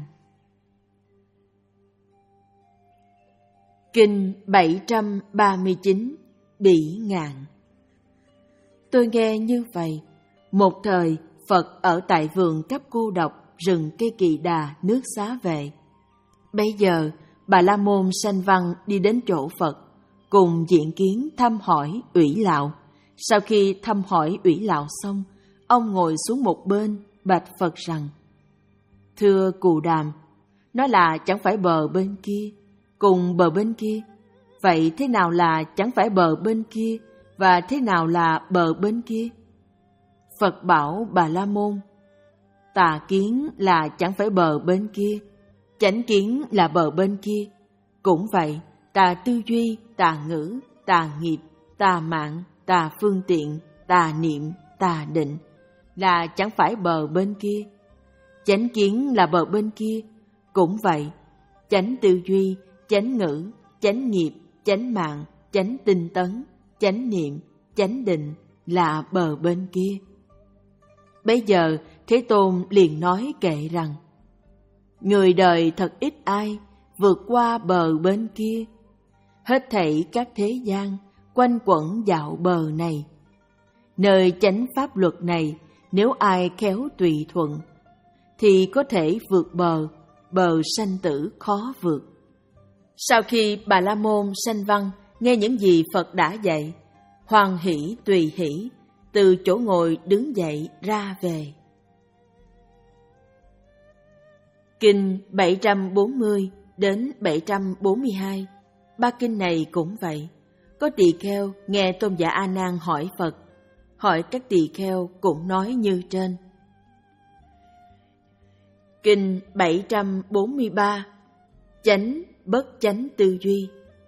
Kinh bảy trăm ba mươi chín. Bỉ ngạn. Tôi nghe như vậy, một thời Phật ở tại vườn cấp cô độc rừng cây Kỳ Đà nước Xá Vệ. Bây giờ Bà La Môn Sanh Văn đi đến chỗ Phật, cùng diện kiến thăm hỏi Ủy Lạo. Sau khi thăm hỏi Ủy Lạo xong, ông ngồi xuống một bên bạch Phật rằng: thưa Cù Đàm, nó là chẳng phải bờ bên kia, cùng bờ bên kia. Vậy thế nào là chẳng phải bờ bên kia, và thế nào là bờ bên kia? Phật bảo Bà La Môn: tà kiến là chẳng phải bờ bên kia, chánh kiến là bờ bên kia. Cũng vậy, tà tư duy, tà ngữ, tà nghiệp, tà mạng, tà phương tiện, tà niệm, tà định, là chẳng phải bờ bên kia. Chánh kiến là bờ bên kia. Cũng vậy, chánh tư duy, chánh ngữ, chánh nghiệp, chánh mạng, chánh tinh tấn, chánh niệm, chánh định là bờ bên kia. Bây giờ Thế Tôn liền nói kệ rằng: người đời thật ít ai vượt qua bờ bên kia. Hết thảy các thế gian quanh quẩn dạo bờ này. Nơi chánh pháp luật này, nếu ai khéo tùy thuận thì có thể vượt bờ, bờ sanh tử khó vượt. Sau khi Bà La Môn Sanh Văn nghe những gì Phật đã dạy, hoan hỷ tùy hỷ, từ chỗ ngồi đứng dậy ra về. Kinh bảy trăm bốn mươi đến bảy trăm bốn mươi hai, ba kinh này cũng vậy. Có tỳ kheo nghe Tôn giả A Nan hỏi Phật, hỏi các tỳ kheo cũng nói như trên. Kinh bảy trăm bốn mươi ba, chánh bất chánh tư duy.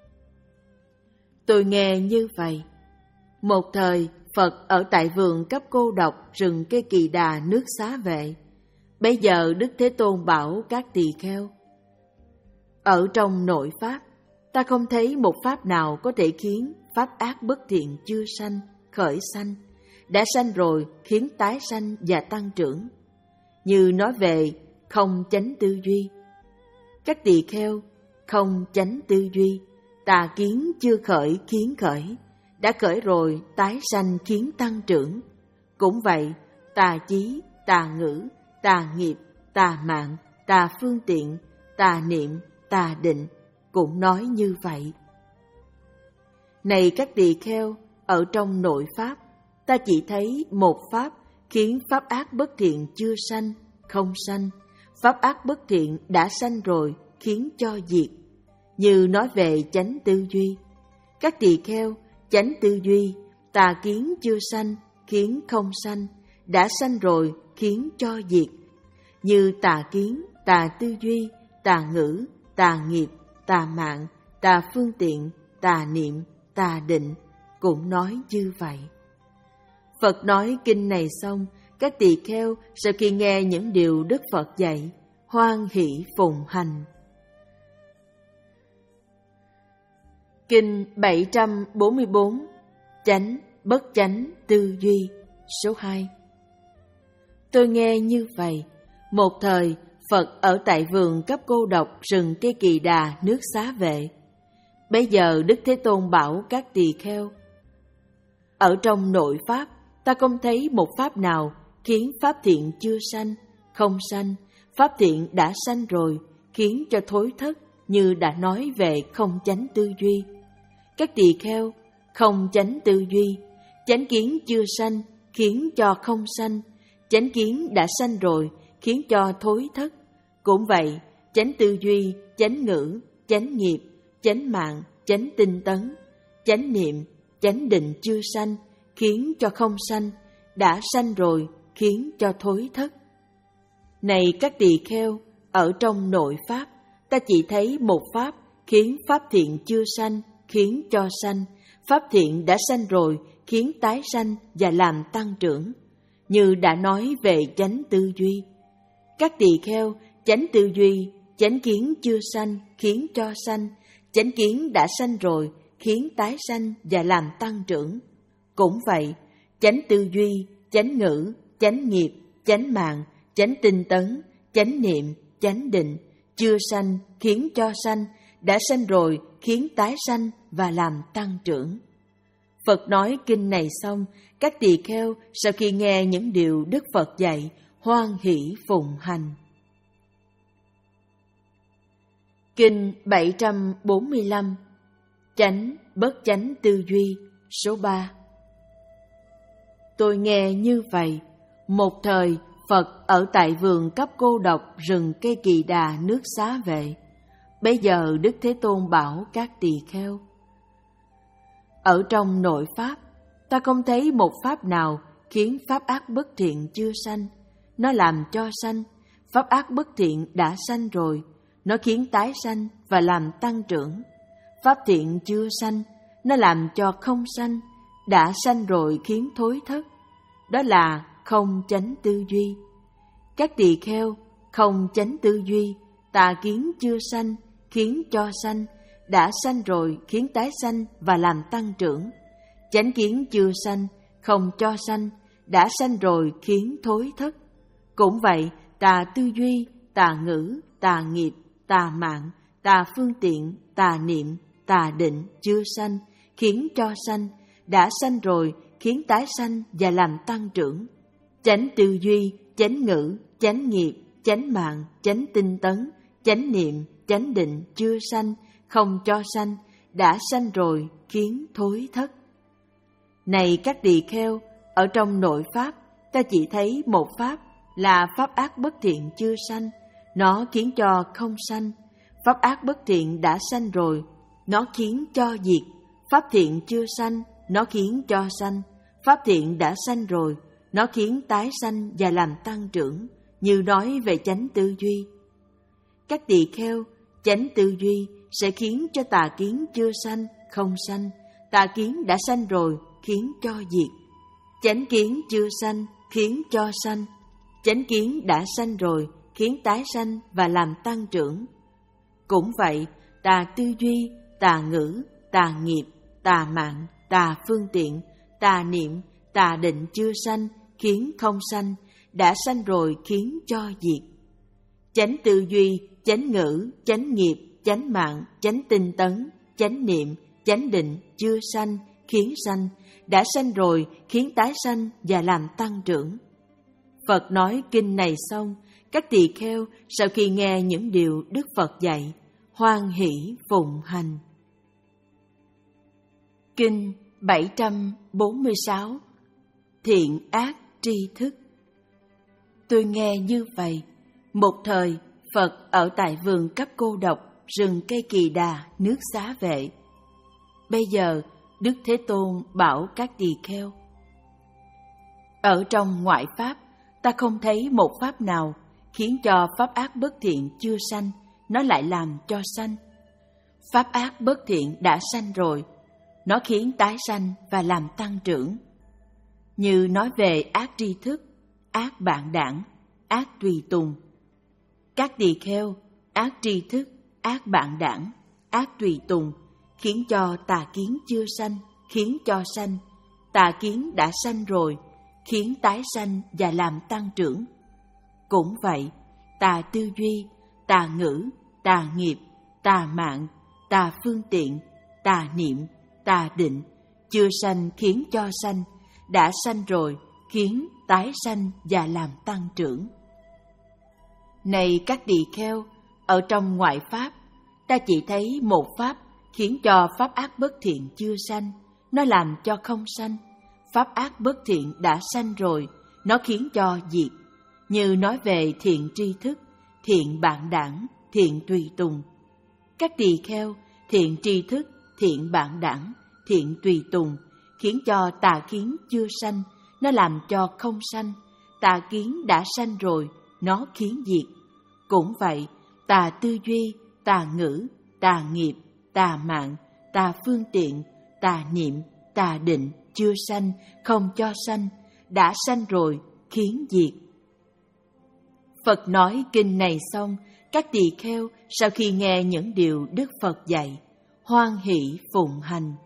Tôi nghe như vậy. Một thời Phật ở tại vườn cấp cô độc rừng cây Kỳ Đà nước Xá Vệ. Bây giờ Đức Thế Tôn bảo các tỳ kheo: ở trong nội pháp, ta không thấy một pháp nào có thể khiến pháp ác bất thiện chưa sanh, khởi sanh, đã sanh rồi khiến tái sanh và tăng trưởng. Như nói về không chánh tư duy. Các tỳ kheo, không chánh tư duy, tà kiến chưa khởi khiến khởi, đã khởi rồi tái sanh khiến tăng trưởng. Cũng vậy, tà chí, tà ngữ, tà nghiệp, tà mạng, tà phương tiện, tà niệm, tà định cũng nói như vậy. Này các tỳ kheo, ở trong nội pháp, ta chỉ thấy một pháp khiến pháp ác bất thiện chưa sanh, không sanh. Pháp ác bất thiện đã sanh rồi khiến cho diệt. Như nói về chánh tư duy. Các tỳ kheo, chánh tư duy, tà kiến chưa sanh khiến không sanh, đã sanh rồi khiến cho diệt. Như tà kiến, tà tư duy, tà ngữ, tà nghiệp, tà mạng, tà phương tiện, tà niệm, tà định cũng nói như vậy. Phật nói kinh này xong, các tỳ kheo sau khi nghe những điều Đức Phật dạy, hoan hỷ phụng hành. Kinh bảy trăm bốn mươi bốn, chánh bất chánh tư duy, số hai. Tôi nghe như vậy. Một thời Phật ở tại vườn cấp cô độc rừng cây Kỳ Đà nước Xá Vệ. Bây giờ Đức Thế Tôn bảo các tỳ kheo: ở trong nội pháp, ta không thấy một pháp nào khiến pháp thiện chưa sanh, không sanh. Pháp thiện đã sanh rồi khiến cho thối thất, như đã nói về không chánh tư duy. Các tỳ kheo, không chánh tư duy, chánh kiến chưa sanh khiến cho không sanh. Chánh kiến đã sanh rồi khiến cho thối thất. Cũng vậy, chánh tư duy, chánh ngữ, chánh nghiệp, chánh mạng, chánh tinh tấn, chánh niệm, chánh định chưa sanh khiến cho không sanh, đã sanh rồi khiến cho thối thất. Này các tỳ kheo, ở trong nội pháp, ta chỉ thấy một pháp khiến pháp thiện chưa sanh khiến cho sanh. Pháp thiện đã sanh rồi khiến tái sanh và làm tăng trưởng. Như đã nói về chánh tư duy. Các tỳ kheo, chánh tư duy, chánh kiến chưa sanh khiến cho sanh. Chánh kiến đã sanh rồi khiến tái sanh và làm tăng trưởng. Cũng vậy, chánh tư duy, chánh ngữ, chánh nghiệp, chánh mạng, chánh tinh tấn, chánh niệm, chánh định chưa sanh khiến cho sanh, đã sanh rồi khiến tái sanh và làm tăng trưởng. Phật nói kinh này xong, các tỳ kheo sau khi nghe những điều Đức Phật dạy, hoan hỷ phụng hành. Kinh bảy trăm bốn mươi lăm, chánh bất chánh tư duy, số ba. Tôi nghe như vậy. Một thời Phật ở tại vườn cấp cô độc rừng cây Kỳ Đà nước Xá Vệ. Bây giờ Đức Thế Tôn bảo các tỳ kheo: ở trong nội pháp, ta không thấy một pháp nào khiến pháp ác bất thiện chưa sanh, nó làm cho sanh. Pháp ác bất thiện đã sanh rồi, nó khiến tái sanh và làm tăng trưởng. Pháp thiện chưa sanh, nó làm cho không sanh, đã sanh rồi khiến thối thất. Đó là không chánh tư duy. Các tỳ kheo, không chánh tư duy, tà kiến chưa sanh, khiến cho sanh, đã sanh rồi khiến tái sanh và làm tăng trưởng. Chánh kiến chưa sanh, không cho sanh, đã sanh rồi khiến thối thất. Cũng vậy, tà tư duy, tà ngữ, tà nghiệp, tà mạng, tà phương tiện, tà niệm, tà định chưa sanh, khiến cho sanh, đã sanh rồi khiến tái sanh và làm tăng trưởng. Chánh tư duy, chánh ngữ, chánh nghiệp, chánh mạng, chánh tinh tấn, chánh niệm, chánh định chưa sanh, không cho sanh, đã sanh rồi khiến thối thất. Này các tỳ kheo, ở trong nội pháp, ta chỉ thấy một pháp là pháp ác bất thiện chưa sanh, nó khiến cho không sanh. Pháp ác bất thiện đã sanh rồi, nó khiến cho diệt. Pháp thiện chưa sanh, nó khiến cho sanh. Pháp thiện đã sanh rồi, nó khiến tái sanh và làm tăng trưởng, như nói về chánh tư duy. Các tỳ kheo, chánh tư duy sẽ khiến cho tà kiến chưa sanh, không sanh. Tà kiến đã sanh rồi, khiến cho diệt. Chánh kiến chưa sanh, khiến cho sanh. Chánh kiến đã sanh rồi, khiến tái sanh và làm tăng trưởng. Cũng vậy, tà tư duy, tà ngữ, tà nghiệp, tà mạng, tà phương tiện, tà niệm, tà định chưa sanh, khiến không sanh, đã sanh rồi khiến cho diệt. Chánh tư duy, chánh ngữ, chánh nghiệp, chánh mạng, chánh tinh tấn, chánh niệm, chánh định chưa sanh, khiến sanh, đã sanh rồi khiến tái sanh và làm tăng trưởng. Phật nói kinh này xong, các tỳ kheo sau khi nghe những điều Đức Phật dạy, hoan hỷ phụng hành. Kinh bảy trăm bốn mươi sáu. Thiện ác tri thức. Tôi nghe như vậy, một thời Phật ở tại vườn Cấp Cô Độc, rừng cây Kỳ Đà, nước Xá Vệ. Bây giờ Đức Thế Tôn bảo các tỳ kheo: ở trong ngoại pháp, ta không thấy một pháp nào khiến cho pháp ác bất thiện chưa sanh, nó lại làm cho sanh. Pháp ác bất thiện đã sanh rồi, nó khiến tái sanh và làm tăng trưởng. Như nói về ác tri thức, ác bạn đảng, ác tùy tùng. Các tỳ kheo, ác tri thức, ác bạn đảng, ác tùy tùng khiến cho tà kiến chưa sanh, khiến cho sanh. Tà kiến đã sanh rồi, khiến tái sanh và làm tăng trưởng. Cũng vậy, tà tư duy, tà ngữ, tà nghiệp, tà mạng, tà phương tiện, tà niệm, tà định chưa sanh khiến cho sanh, đã sanh rồi khiến tái sanh và làm tăng trưởng. Này các tỳ kheo, ở trong ngoại pháp, ta chỉ thấy một pháp khiến cho pháp ác bất thiện chưa sanh, nó làm cho không sanh. Pháp ác bất thiện đã sanh rồi, nó khiến cho diệt. Như nói về thiện tri thức, thiện bạn đảng, thiện tùy tùng. Các tỳ kheo, thiện tri thức, thiện bạn đảng, thiện tùy tùng khiến cho tà kiến chưa sanh, nó làm cho không sanh. Tà kiến đã sanh rồi, nó khiến diệt. Cũng vậy, tà tư duy, tà ngữ, tà nghiệp, tà mạng, tà phương tiện, tà niệm, tà định chưa sanh, không cho sanh, đã sanh rồi khiến diệt. Phật nói kinh này xong, các tỳ kheo sau khi nghe những điều Đức Phật dạy, hoan hỷ phụng hành.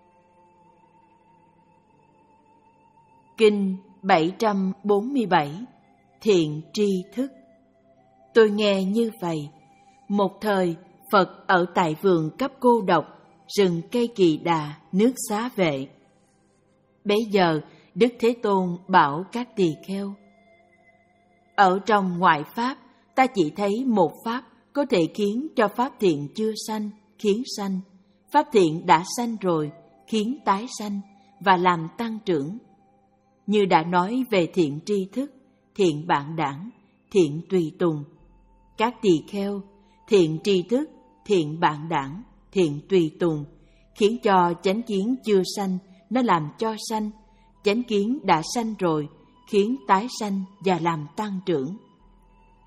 Kinh bảy trăm bốn mươi bảy. Thiện tri thức. Tôi nghe như vậy, một thời Phật ở tại vườn Cấp Cô Độc, rừng cây Kỳ Đà, nước Xá Vệ. Bấy giờ Đức Thế Tôn bảo các tỳ kheo: ở trong ngoại pháp, ta chỉ thấy một pháp có thể khiến cho pháp thiện chưa sanh, khiến sanh. Pháp thiện đã sanh rồi, khiến tái sanh và làm tăng trưởng. Như đã nói về thiện tri thức, thiện bạn đảng, thiện tùy tùng. Các tỳ kheo, thiện tri thức, thiện bạn đảng, thiện tùy tùng khiến cho chánh kiến chưa sanh, nó làm cho sanh. Chánh kiến đã sanh rồi, khiến tái sanh và làm tăng trưởng.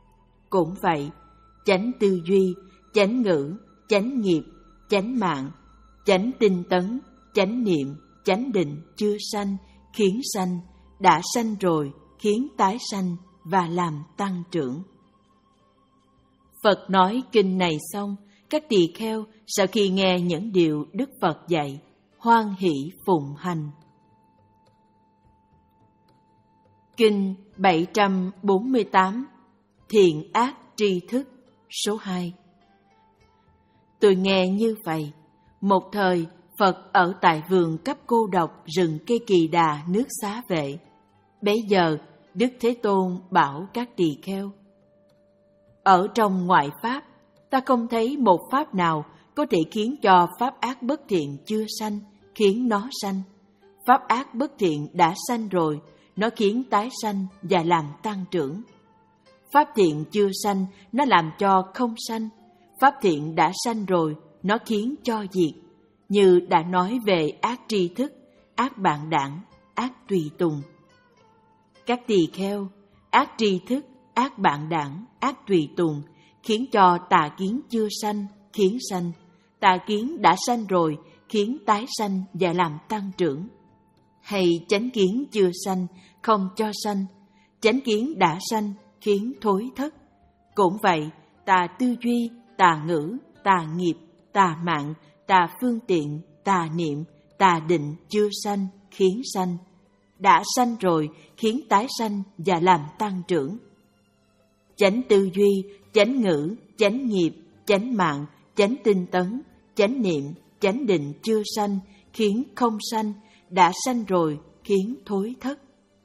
Cũng vậy, chánh tư duy, chánh ngữ, chánh nghiệp, chánh mạng, chánh tinh tấn, chánh niệm, chánh định chưa sanh, khiến sanh, đã sanh rồi, khiến tái sanh và làm tăng trưởng. Phật nói kinh này xong, các tỳ kheo sau khi nghe những điều Đức Phật dạy, hoan hỷ phụng hành. Kinh bảy trăm bốn mươi tám, Thiện ác tri thức, số hai. Tôi nghe như vậy, một thời Phật ở tại vườn cấp cô độc rừng cây Kỳ Đà nước Xá Vệ. Bấy giờ Đức Thế Tôn bảo các tỳ kheo: ở trong ngoại pháp, ta không thấy một pháp nào có thể khiến cho pháp ác bất thiện chưa sanh, khiến nó sanh. Pháp ác bất thiện đã sanh rồi, nó khiến tái sanh và làm tăng trưởng. Pháp thiện chưa sanh, nó làm cho không sanh. Pháp thiện đã sanh rồi, nó khiến cho diệt. Như đã nói về ác tri thức, ác bạn đảng, ác tùy tùng. Các tỳ kheo, ác tri thức, ác bạn đảng, ác tùy tùng khiến cho tà kiến chưa sanh, khiến sanh. Tà kiến đã sanh rồi, khiến tái sanh và làm tăng trưởng. Hay chánh kiến chưa sanh, không cho sanh. Chánh kiến đã sanh, khiến thối thất. Cũng vậy, tà tư duy, tà ngữ, tà nghiệp, tà mạng, tà phương tiện, tà niệm, tà định chưa sanh, khiến sanh. Đã sanh rồi, khiến tái sanh và làm tăng trưởng. Chánh tư duy, chánh ngữ, chánh nghiệp, chánh mạng, chánh tinh tấn, chánh niệm, chánh định chưa sanh, khiến không sanh. Đã sanh rồi, khiến thối thất.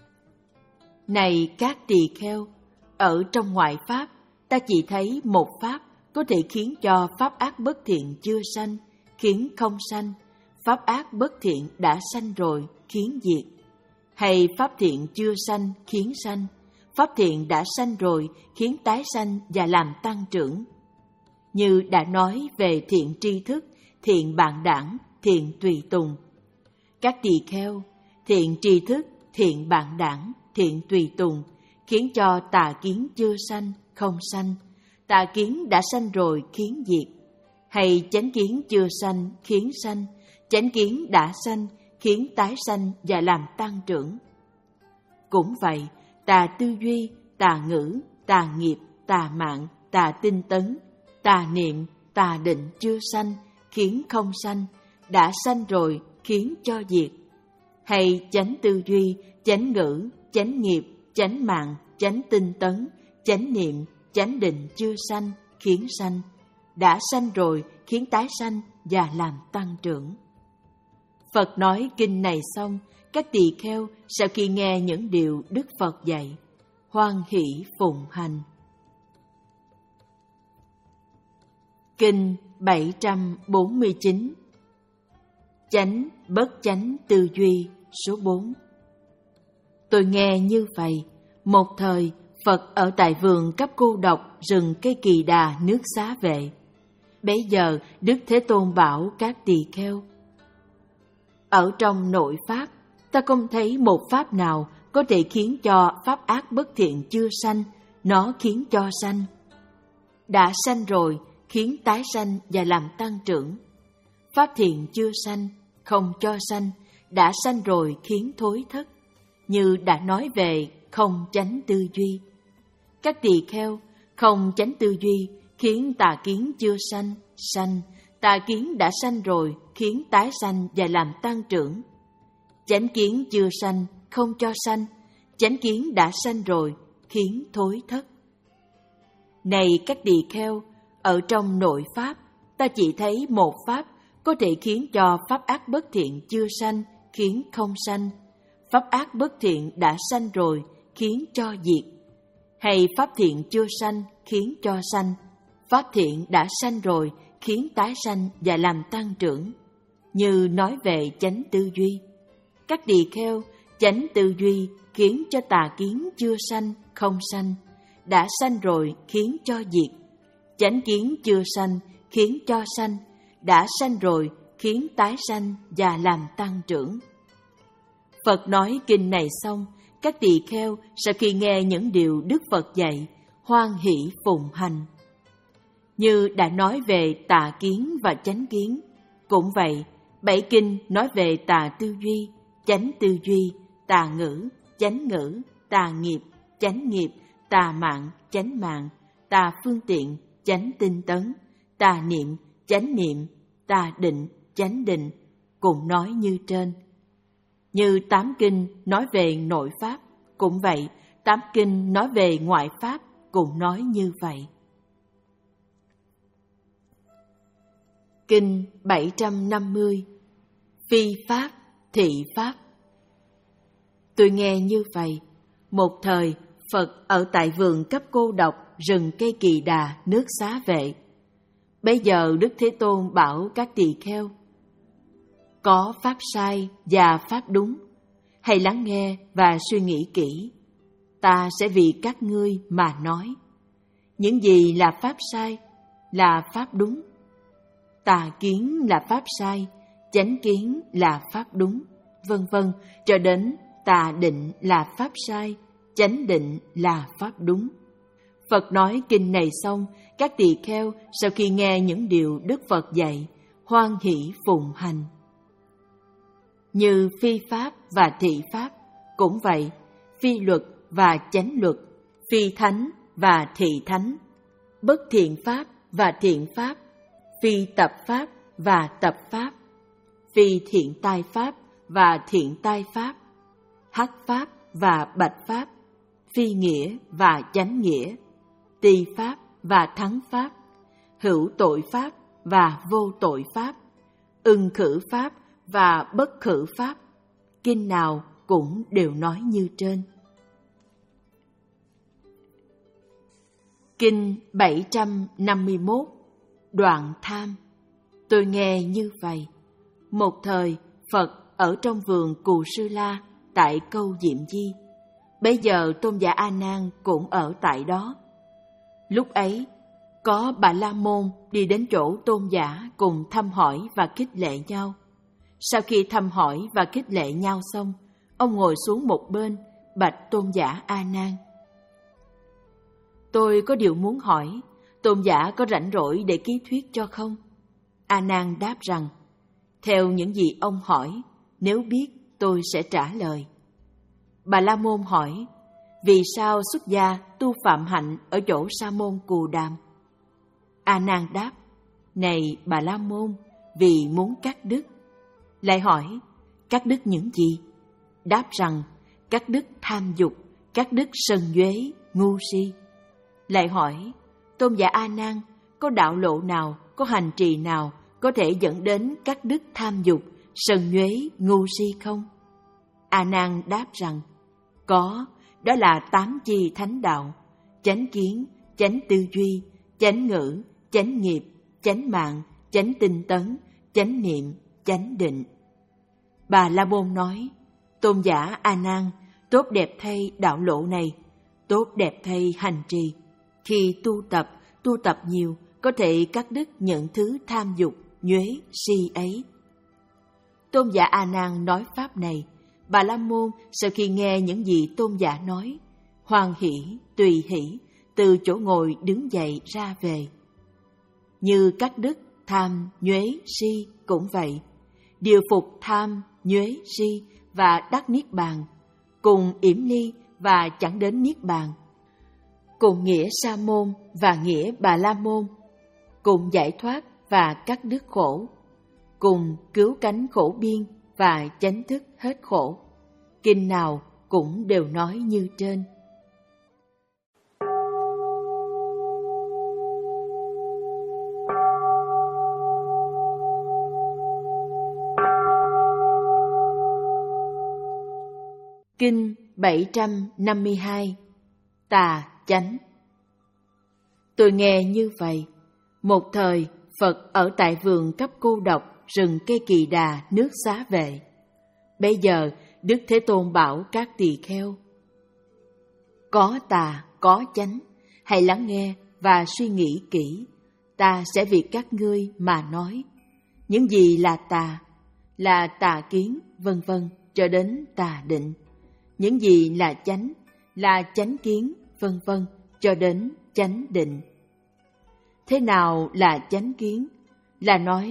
Này các tỳ kheo, ở trong ngoại pháp, ta chỉ thấy một pháp có thể khiến cho pháp ác bất thiện chưa sanh, khiến không sanh. Pháp ác bất thiện đã sanh rồi, khiến diệt. Hay pháp thiện chưa sanh, khiến sanh. Pháp thiện đã sanh rồi, khiến tái sanh và làm tăng trưởng. Như đã nói về thiện tri thức, thiện bạn đảng, thiện tùy tùng. Các tỳ kheo, thiện tri thức, thiện bạn đảng, thiện tùy tùng khiến cho tà kiến chưa sanh, không sanh. Tà kiến đã sanh rồi, khiến diệt. Hay chánh kiến chưa sanh, khiến sanh. Chánh kiến đã sanh, khiến tái sanh và làm tăng trưởng. Cũng vậy, tà tư duy, tà ngữ, tà nghiệp, tà mạng, tà tinh tấn, tà niệm, tà định chưa sanh, khiến không sanh. Đã sanh rồi, khiến cho diệt. Hay chánh tư duy, chánh ngữ, chánh nghiệp, chánh mạng, chánh tinh tấn, chánh niệm, chánh định chưa sanh, khiến sanh. Đã sanh rồi, khiến tái sanh và làm tăng trưởng. Phật nói kinh này xong, các tỳ kheo sau khi nghe những điều Đức Phật dạy, hoan hỷ phụng hành. Kinh bảy trăm bốn mươi chín, Chánh bất chánh tư duy, số bốn. Tôi nghe như vậy, một thời Phật ở tại vườn cấp cô độc rừng cây Kỳ Đà nước Xá Vệ. Bấy giờ Đức Thế Tôn bảo các tỳ kheo: ở trong nội pháp, ta không thấy một pháp nào có thể khiến cho pháp ác bất thiện chưa sanh, nó khiến cho sanh. Đã sanh rồi, khiến tái sanh và làm tăng trưởng. Pháp thiện chưa sanh, không cho sanh, đã sanh rồi, khiến thối thất. Như đã nói về không chánh tư duy. Các tỳ kheo, không chánh tư duy khiến tà kiến chưa sanh, sanh. Tà kiến đã sanh rồi, khiến tái sanh và làm tăng trưởng. Chánh kiến chưa sanh, không cho sanh. Chánh kiến đã sanh rồi, khiến thối thất. Này các tỳ kheo, ở trong nội pháp, ta chỉ thấy một pháp có thể khiến cho pháp ác bất thiện chưa sanh, khiến không sanh. Pháp ác bất thiện đã sanh rồi, khiến cho diệt. Hay pháp thiện chưa sanh, khiến cho sanh. Pháp thiện đã sanh rồi, khiến tái sanh và làm tăng trưởng. Như nói về chánh tư duy. Các tỳ kheo, chánh tư duy khiến cho tà kiến chưa sanh, không sanh. Đã sanh rồi, khiến cho diệt. Chánh kiến chưa sanh, khiến cho sanh. Đã sanh rồi, khiến tái sanh và làm tăng trưởng. Phật nói kinh này xong, các tỳ kheo sau khi nghe những điều Đức Phật dạy, hoan hỷ phụng hành. Như đã nói về tà kiến và chánh kiến. cũng vậy, bảy kinh nói về tà tư duy, chánh tư duy, tà ngữ, chánh ngữ, tà nghiệp, chánh nghiệp, tà mạng, chánh mạng, tà phương tiện, chánh tinh tấn, tà niệm, chánh niệm, tà định, chánh định, cũng nói như trên. Như tám kinh nói về nội pháp, cũng vậy, tám kinh nói về ngoại pháp, cũng nói như vậy. Kinh bảy trăm năm mươi. Phi pháp, thị pháp. Tôi nghe như vậy, một thời Phật ở tại vườn cấp cô độc, rừng cây Kỳ Đà, nước Xá Vệ. Bây giờ Đức Thế Tôn bảo các tỳ kheo: có pháp sai và pháp đúng, hãy lắng nghe và suy nghĩ kỹ. Ta sẽ vì các ngươi mà nói. Những gì là pháp sai, là pháp đúng. Tà kiến là pháp sai, chánh kiến là pháp đúng, vân vân, cho đến tà định là pháp sai, chánh định là pháp đúng. Phật nói kinh này xong, các tỳ kheo sau khi nghe những điều Đức Phật dạy, hoan hỷ phụng hành. Như phi pháp và thị pháp, cũng vậy, phi luật và chánh luật, phi thánh và thị thánh, bất thiện pháp và thiện pháp, phi tập pháp và tập pháp, phi thiện tai pháp và thiện tai pháp, hắc pháp và bạch pháp, phi nghĩa và chánh nghĩa, tỳ pháp và thắng pháp, hữu tội pháp và vô tội pháp, ưng khử pháp và bất khử pháp. Kinh nào cũng đều nói như trên. Kinh bảy trăm năm mươi mốt. Đoạn tham. Tôi nghe như vậy. Một thời Phật ở trong vườn Cù Sư La tại Câu Diệm Di. Bây giờ Tôn giả A Nan cũng ở tại đó. Lúc ấy có Bà La Môn đi đến chỗ Tôn giả cùng thăm hỏi và khích lệ nhau. Sau khi thăm hỏi và khích lệ nhau xong, ông ngồi xuống một bên, bạch Tôn giả A Nan: tôi có điều muốn hỏi, Tôn giả có rảnh rỗi để ký thuyết cho không? A Nan đáp rằng: theo những gì ông hỏi, nếu biết tôi sẽ trả lời. Bà La Môn hỏi: vì sao xuất gia tu phạm hạnh ở chỗ Sa môn Cù Đàm? A Nan đáp: này Bà La Môn, vì muốn cắt đứt. Lại hỏi: cắt đứt những gì? Đáp rằng: cắt đứt tham dục, cắt đứt sân nhuế, ngu si. Lại hỏi: Tôn giả A Nan, có đạo lộ nào, có hành trì nào có thể dẫn đến cắt đứt tham dục, sân nhuế, ngu si không? A Nan đáp rằng: có, đó là tám chi thánh đạo: chánh kiến, chánh tư duy, chánh ngữ, chánh nghiệp, chánh mạng, chánh tinh tấn, chánh niệm, chánh định. Bà La Môn nói: Tôn giả A Nan, tốt đẹp thay đạo lộ này, tốt đẹp thay hành trì. Khi tu tập, tu tập nhiều, có thể cắt đứt những thứ tham dục, nhuế, si ấy. Tôn giả A Nan nói pháp này. Bà La Môn sau khi nghe những gì Tôn giả nói, hoan hỷ, tùy hỷ, từ chỗ ngồi đứng dậy ra về. Như cắt đứt tham, nhuế, si cũng vậy. Điều phục tham, nhuế, si và đắc niết bàn, cùng yểm ly và chẳng đến niết bàn, cùng nghĩa Sa môn và nghĩa Bà La Môn, cùng giải thoát và cắt đứt khổ, cùng cứu cánh khổ biên và chánh thức hết khổ. Kinh nào cũng đều nói như trên. Kinh bảy trăm năm mươi hai. Tà chánh. Tôi nghe như vậy. Một thời Phật ở tại vườn cấp cô độc, rừng cây Kỳ Đà, nước Xá Vệ. Bây giờ Đức Thế Tôn bảo các tỳ kheo: có tà, có chánh, hãy lắng nghe và suy nghĩ kỹ. Ta sẽ vì các ngươi mà nói. Những gì là tà, là tà kiến, vân vân, cho đến tà định. Những gì là chánh, là chánh kiến, vân vân, cho đến chánh định. Thế nào là chánh kiến? Là nói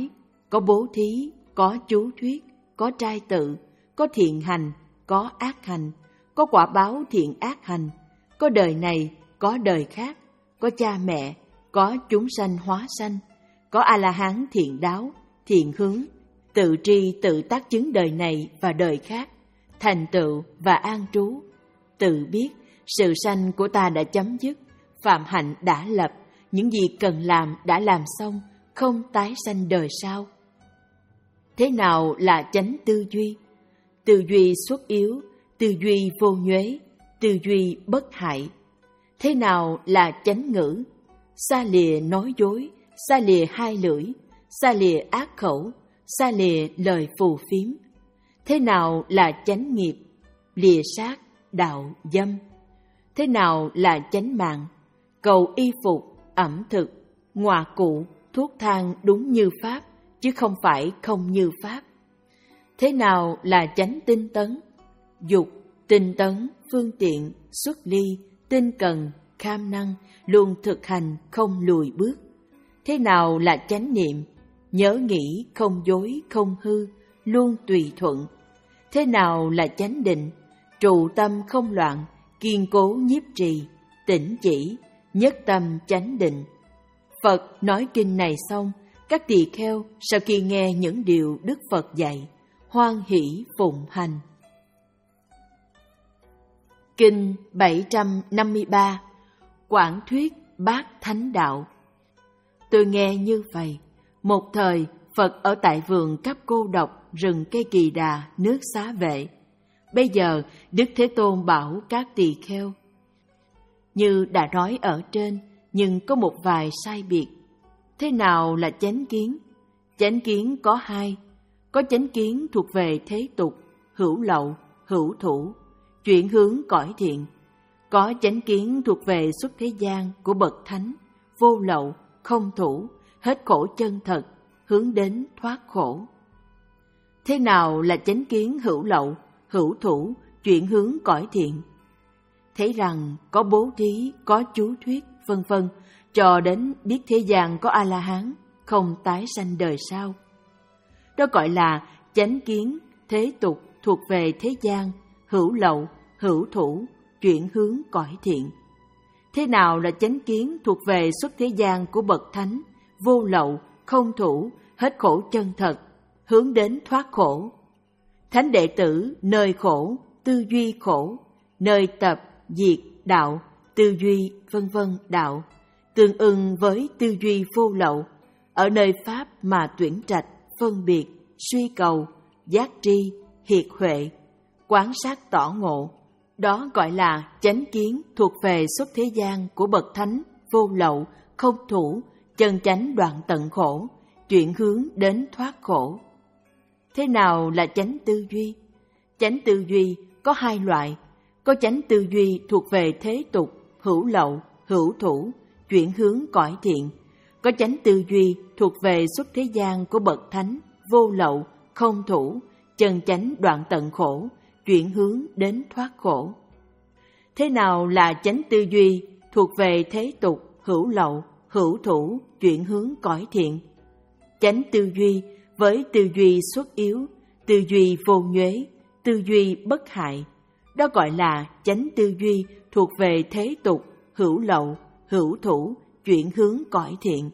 có bố thí, có chú thuyết, có trai tự, có thiện hành, có ác hành, có quả báo thiện ác hành, có đời này, có đời khác, có cha mẹ, có chúng sanh hóa sanh, có A-la-hán thiện đáo, thiện hướng, tự tri tự tác chứng đời này và đời khác, thành tựu và an trú, tự biết sự sanh của ta đã chấm dứt, phạm hạnh đã lập, những gì cần làm đã làm xong, không tái sanh đời sau. Thế nào là chánh tư duy? Tư duy xuất yếu, tư duy vô nhuế, tư duy bất hại. Thế nào là chánh ngữ? Xa lìa nói dối, xa lìa hai lưỡi, xa lìa ác khẩu, xa lìa lời phù phiếm. Thế nào là chánh nghiệp? Lìa sát, đạo, dâm. Thế nào là chánh mạng? Cầu y phục, ẩm thực, ngoại cụ, thuốc thang đúng như pháp, chứ không phải không như pháp. Thế nào là chánh tinh tấn? Dục, tinh tấn, phương tiện, xuất ly, tinh cần, kham năng, luôn thực hành không lùi bước. Thế nào là chánh niệm? Nhớ nghĩ, không dối, không hư, luôn tùy thuận. Thế nào là chánh định? Trụ tâm không loạn, kiên cố nhiếp trì, tĩnh chỉ, nhất tâm chánh định. Phật nói kinh này xong, các tỳ kheo sau khi nghe những điều Đức Phật dạy, hoan hỷ phụng hành. Kinh bảy trăm năm mươi ba. Quảng thuyết bát thánh đạo. Tôi nghe như vậy, một thời Phật ở tại vườn Cáp Cô Độc, rừng cây Kỳ Đà, nước Xá Vệ. Bây giờ Đức Thế Tôn bảo các tỳ kheo: như đã nói ở trên, nhưng có một vài sai biệt. Thế nào là chánh kiến? Chánh kiến có hai. Có chánh kiến thuộc về thế tục, hữu lậu, hữu thủ, chuyển hướng cõi thiện. Có chánh kiến thuộc về xuất thế gian của bậc thánh, vô lậu, không thủ, hết khổ chân thật, hướng đến thoát khổ. Thế nào là chánh kiến hữu lậu, hữu thủ, chuyển hướng cõi thiện? Thấy rằng có bố thí, có chú thuyết, vân vân, cho đến biết thế gian có A-la-hán, không tái sanh đời sau. Đó gọi là chánh kiến thế tục thuộc về thế gian, hữu lậu, hữu thủ, chuyển hướng cõi thiện. Thế nào là chánh kiến thuộc về xuất thế gian của bậc thánh, vô lậu, không thủ, hết khổ chân thật, hướng đến thoát khổ? Thánh đệ tử nơi khổ, tư duy khổ, nơi tập, diệt, đạo, tư duy, vân vân đạo, tương ưng với tư duy vô lậu, ở nơi pháp mà tuyển trạch, phân biệt, suy cầu, giác tri, hiệt huệ, quán sát tỏ ngộ. Đó gọi là chánh kiến thuộc về xuất thế gian của bậc thánh, vô lậu, không thủ, chân chánh đoạn tận khổ, chuyển hướng đến thoát khổ. Thế nào là chánh tư duy? Chánh tư duy có hai loại. Có chánh tư duy thuộc về thế tục, hữu lậu, hữu thủ, chuyển hướng cõi thiện. Có chánh tư duy thuộc về xuất thế gian của bậc thánh, vô lậu, không thủ, chân chánh đoạn tận khổ, chuyển hướng đến thoát khổ. Thế nào là chánh tư duy thuộc về thế tục, hữu lậu, hữu thủ, chuyển hướng cõi thiện? Chánh tư duy với tư duy xuất yếu, tư duy vô nhuế, tư duy bất hại. Đó gọi là chánh tư duy thuộc về thế tục, hữu lậu, hữu thủ, chuyển hướng cõi thiện.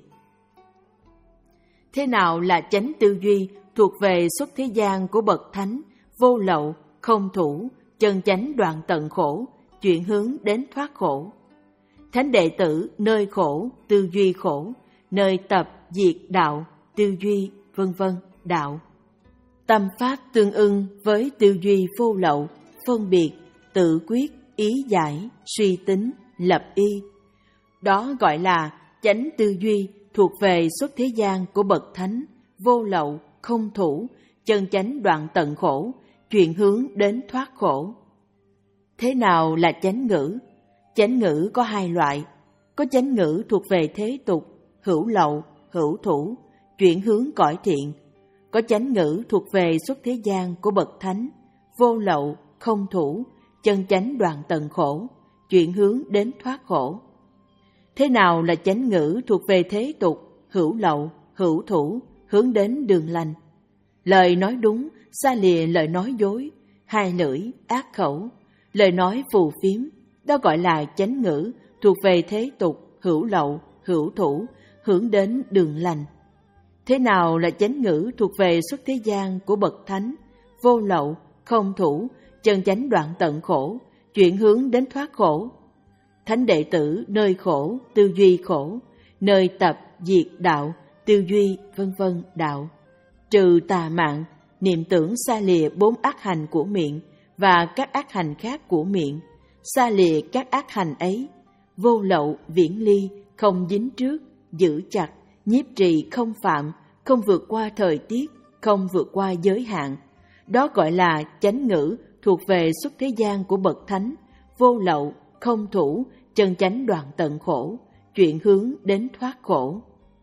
Thế nào là chánh tư duy thuộc về xuất thế gian của bậc thánh, vô lậu, không thủ, chân chánh đoạn tận khổ, chuyển hướng đến thoát khổ? Thánh đệ tử nơi khổ, tư duy khổ, nơi tập, diệt, đạo, tư duy, vân vân đạo. Tâm pháp tương ưng với tư duy vô lậu, phân biệt, tự quyết, ý giải, suy tính, lập y. Đó gọi là chánh tư duy thuộc về xuất thế gian của bậc thánh, vô lậu, không thủ, chân chánh đoạn tận khổ, chuyển hướng đến thoát khổ. Thế nào là chánh ngữ? Chánh ngữ có hai loại. Có chánh ngữ thuộc về thế tục, hữu lậu, hữu thủ, chuyển hướng cõi thiện. Có chánh ngữ thuộc về xuất thế gian của bậc thánh, vô lậu, không thủ, chân chánh đoạn tận khổ, chuyển hướng đến thoát khổ. Thế nào là chánh ngữ thuộc về thế tục, hữu lậu, hữu thủ, hướng đến đường lành. Lời nói đúng, xa lìa lời nói dối, hai lưỡi, ác khẩu. Lời nói phù phiếm, đó gọi là chánh ngữ, thuộc về thế tục, hữu lậu, hữu thủ, hướng đến đường lành. Thế nào là chánh ngữ thuộc về xuất thế gian của bậc thánh, vô lậu, không thủ, chân chánh đoạn tận khổ, chuyển hướng đến thoát khổ? Thánh đệ tử nơi khổ, tư duy khổ, nơi tập, diệt đạo, tư duy, vân vân đạo. Trừ tà mạng, niệm tưởng xa lìa bốn ác hành của miệng và các ác hành khác của miệng, xa lìa các ác hành ấy, vô lậu, viễn ly, không dính trước, giữ chặt, nhiếp trì không phạm, không vượt qua thời tiết, không vượt qua giới hạn. Đó gọi là chánh ngữ thuộc về xuất thế gian của bậc thánh, vô lậu, không thủ, chân chánh đoạn tận khổ, chuyển hướng đến thoát khổ.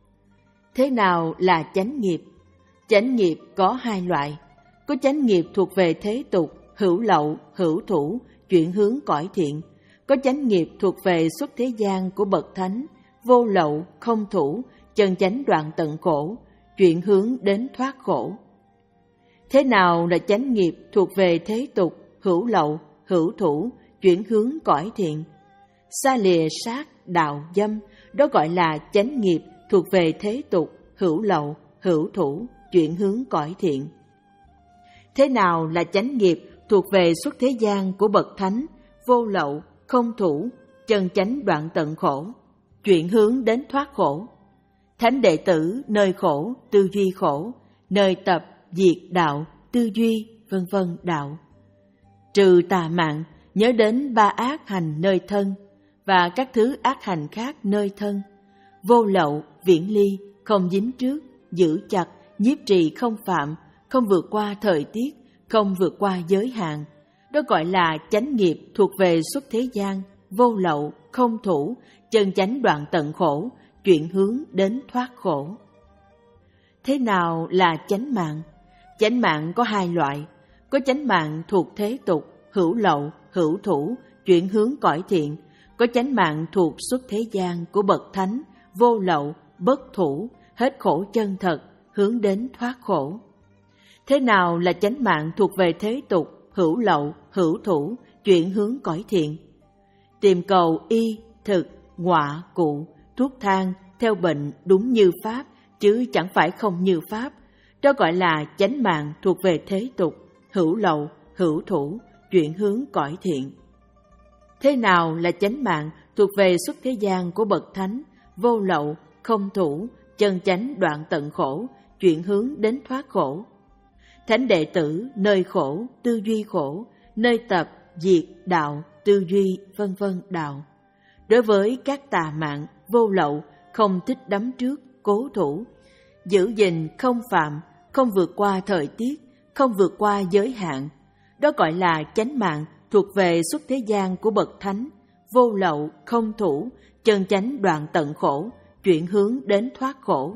Thế nào là chánh nghiệp? Chánh nghiệp có hai loại. Có chánh nghiệp thuộc về thế tục, hữu lậu, hữu thủ, chuyển hướng cõi thiện. Có chánh nghiệp thuộc về xuất thế gian của bậc thánh, vô lậu, không thủ, chân chánh đoạn tận khổ, chuyển hướng đến thoát khổ. Thế nào là chánh nghiệp thuộc về thế tục, hữu lậu, hữu thủ, chuyển hướng cõi thiện? Xa lìa sát, đạo, dâm, đó gọi là chánh nghiệp thuộc về thế tục, hữu lậu, hữu thủ, chuyển hướng cõi thiện. Thế nào là chánh nghiệp thuộc về xuất thế gian của bậc thánh, vô lậu, không thủ, chân chánh đoạn tận khổ, chuyển hướng đến thoát khổ? Thánh đệ tử nơi khổ, tư duy khổ, nơi tập, diệt đạo, tư duy, vân vân đạo. Trừ tà mạng, nhớ đến ba ác hành nơi thân và các thứ ác hành khác nơi thân. Vô lậu, viễn ly, không dính trước, giữ chặt, nhiếp trì không phạm, không vượt qua thời tiết, không vượt qua giới hạn. Đó gọi là chánh nghiệp thuộc về xuất thế gian, vô lậu, không thủ, chân chánh đoạn tận khổ, chuyển hướng đến thoát khổ. Thế nào là chánh mạng? Chánh mạng có hai loại. Có chánh mạng thuộc thế tục, hữu lậu, hữu thủ, chuyển hướng cõi thiện. Có chánh mạng thuộc xuất thế gian của bậc thánh, vô lậu, bất thủ, hết khổ chân thật, hướng đến thoát khổ. Thế nào là chánh mạng thuộc về thế tục, hữu lậu, hữu thủ, chuyển hướng cõi thiện? Tìm cầu y, thực, ngọa, cụ, thuốc thang, theo bệnh đúng như pháp, chứ chẳng phải không như pháp. Đó gọi là chánh mạng thuộc về thế tục, hữu lậu, hữu thủ, chuyển hướng cõi thiện. Thế nào là chánh mạng thuộc về xuất thế gian của bậc thánh, vô lậu, không thủ, chân chánh đoạn tận khổ, chuyển hướng đến thoát khổ? Thánh đệ tử nơi khổ, tư duy khổ, nơi tập, diệt, đạo, tư duy, vân vân đạo. Đối với các tà mạng, vô lậu, không thích đắm trước, cố thủ, giữ gìn không phạm, không vượt qua thời tiết, không vượt qua giới hạn. Đó gọi là chánh mạng thuộc về xuất thế gian của bậc thánh, vô lậu, không thủ, chân chánh đoạn tận khổ, chuyển hướng đến thoát khổ.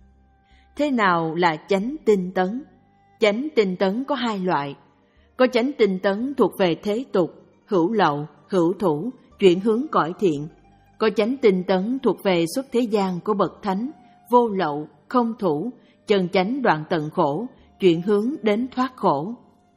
Thế nào là chánh tinh tấn? Chánh tinh tấn có hai loại. Có chánh tinh tấn thuộc về thế tục, hữu lậu, hữu thủ, chuyển hướng cõi thiện. Có chánh tinh tấn thuộc về xuất thế gian của bậc thánh, vô lậu, không thủ, chân chánh đoạn tận khổ, chuyển hướng đến thoát khổ.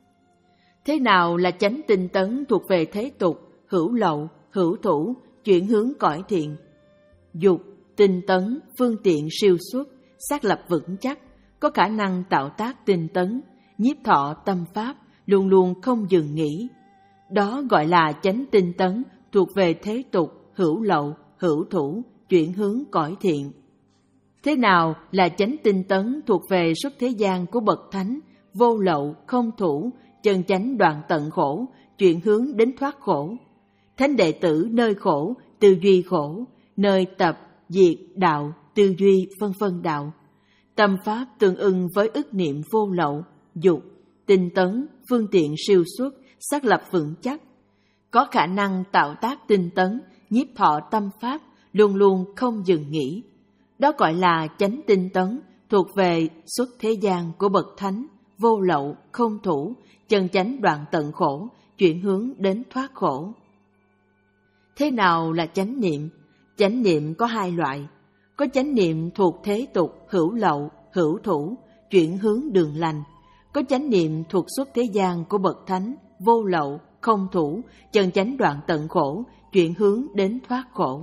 Thế nào là chánh tinh tấn thuộc về thế tục, hữu lậu, hữu thủ, chuyển hướng cõi thiện? Dục, tinh tấn, phương tiện siêu xuất, xác lập vững chắc, có khả năng tạo tác tinh tấn, nhiếp thọ tâm pháp, luôn luôn không dừng nghỉ. Đó gọi là chánh tinh tấn thuộc về thế tục, hữu lậu, hữu thủ, chuyển hướng cõi thiện. Thế nào là chánh tinh tấn thuộc về xuất thế gian của bậc thánh, vô lậu, không thủ, chân chánh đoạn tận khổ, chuyển hướng đến thoát khổ? Thánh đệ tử nơi khổ, tư duy khổ, nơi tập, diệt, đạo, tư duy, vân vân đạo. Tâm pháp tương ưng với ức niệm vô lậu, dục, tinh tấn, phương tiện siêu xuất, xác lập vững chắc, có khả năng tạo tác tinh tấn, nhiếp thọ tâm pháp, luôn luôn không dừng nghỉ. Đó gọi là chánh tinh tấn thuộc về xuất thế gian của bậc thánh, vô lậu, không thủ, chân chánh đoạn tận khổ, chuyển hướng đến thoát khổ. Thế nào là chánh niệm? Chánh niệm có hai loại. Có chánh niệm thuộc thế tục, hữu lậu, hữu thủ, chuyển hướng đường lành. Có chánh niệm thuộc xuất thế gian của bậc thánh, vô lậu, không thủ, chân chánh đoạn tận khổ, chuyển hướng đến thoát khổ.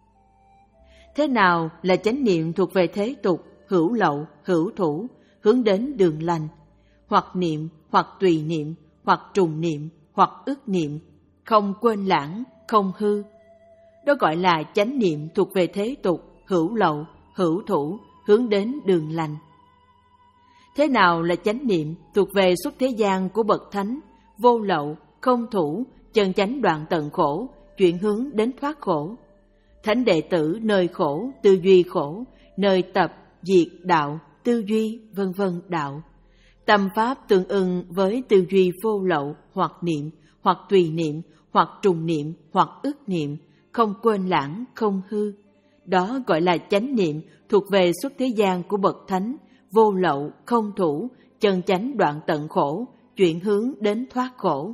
Thế nào là chánh niệm thuộc về thế tục, hữu lậu, hữu thủ, hướng đến đường lành? Hoặc niệm, hoặc tùy niệm, hoặc trùng niệm, hoặc ức niệm, không quên lãng, không hư. Đó gọi là chánh niệm thuộc về thế tục, hữu lậu, hữu thủ, hướng đến đường lành. Thế nào là chánh niệm thuộc về xuất thế gian của bậc thánh, vô lậu, không thủ, chân chánh đoạn tận khổ, chuyển hướng đến thoát khổ? Thánh đệ tử nơi khổ, tư duy khổ, nơi tập, diệt, đạo, tư duy, vân vân đạo. Tâm pháp tương ưng với tư duy vô lậu, hoặc niệm, hoặc tùy niệm, hoặc trùng niệm, hoặc ức niệm, không quên lãng, không hư. Đó gọi là chánh niệm thuộc về xuất thế gian của bậc thánh, vô lậu, không thủ, chân chánh đoạn tận khổ, chuyển hướng đến thoát khổ.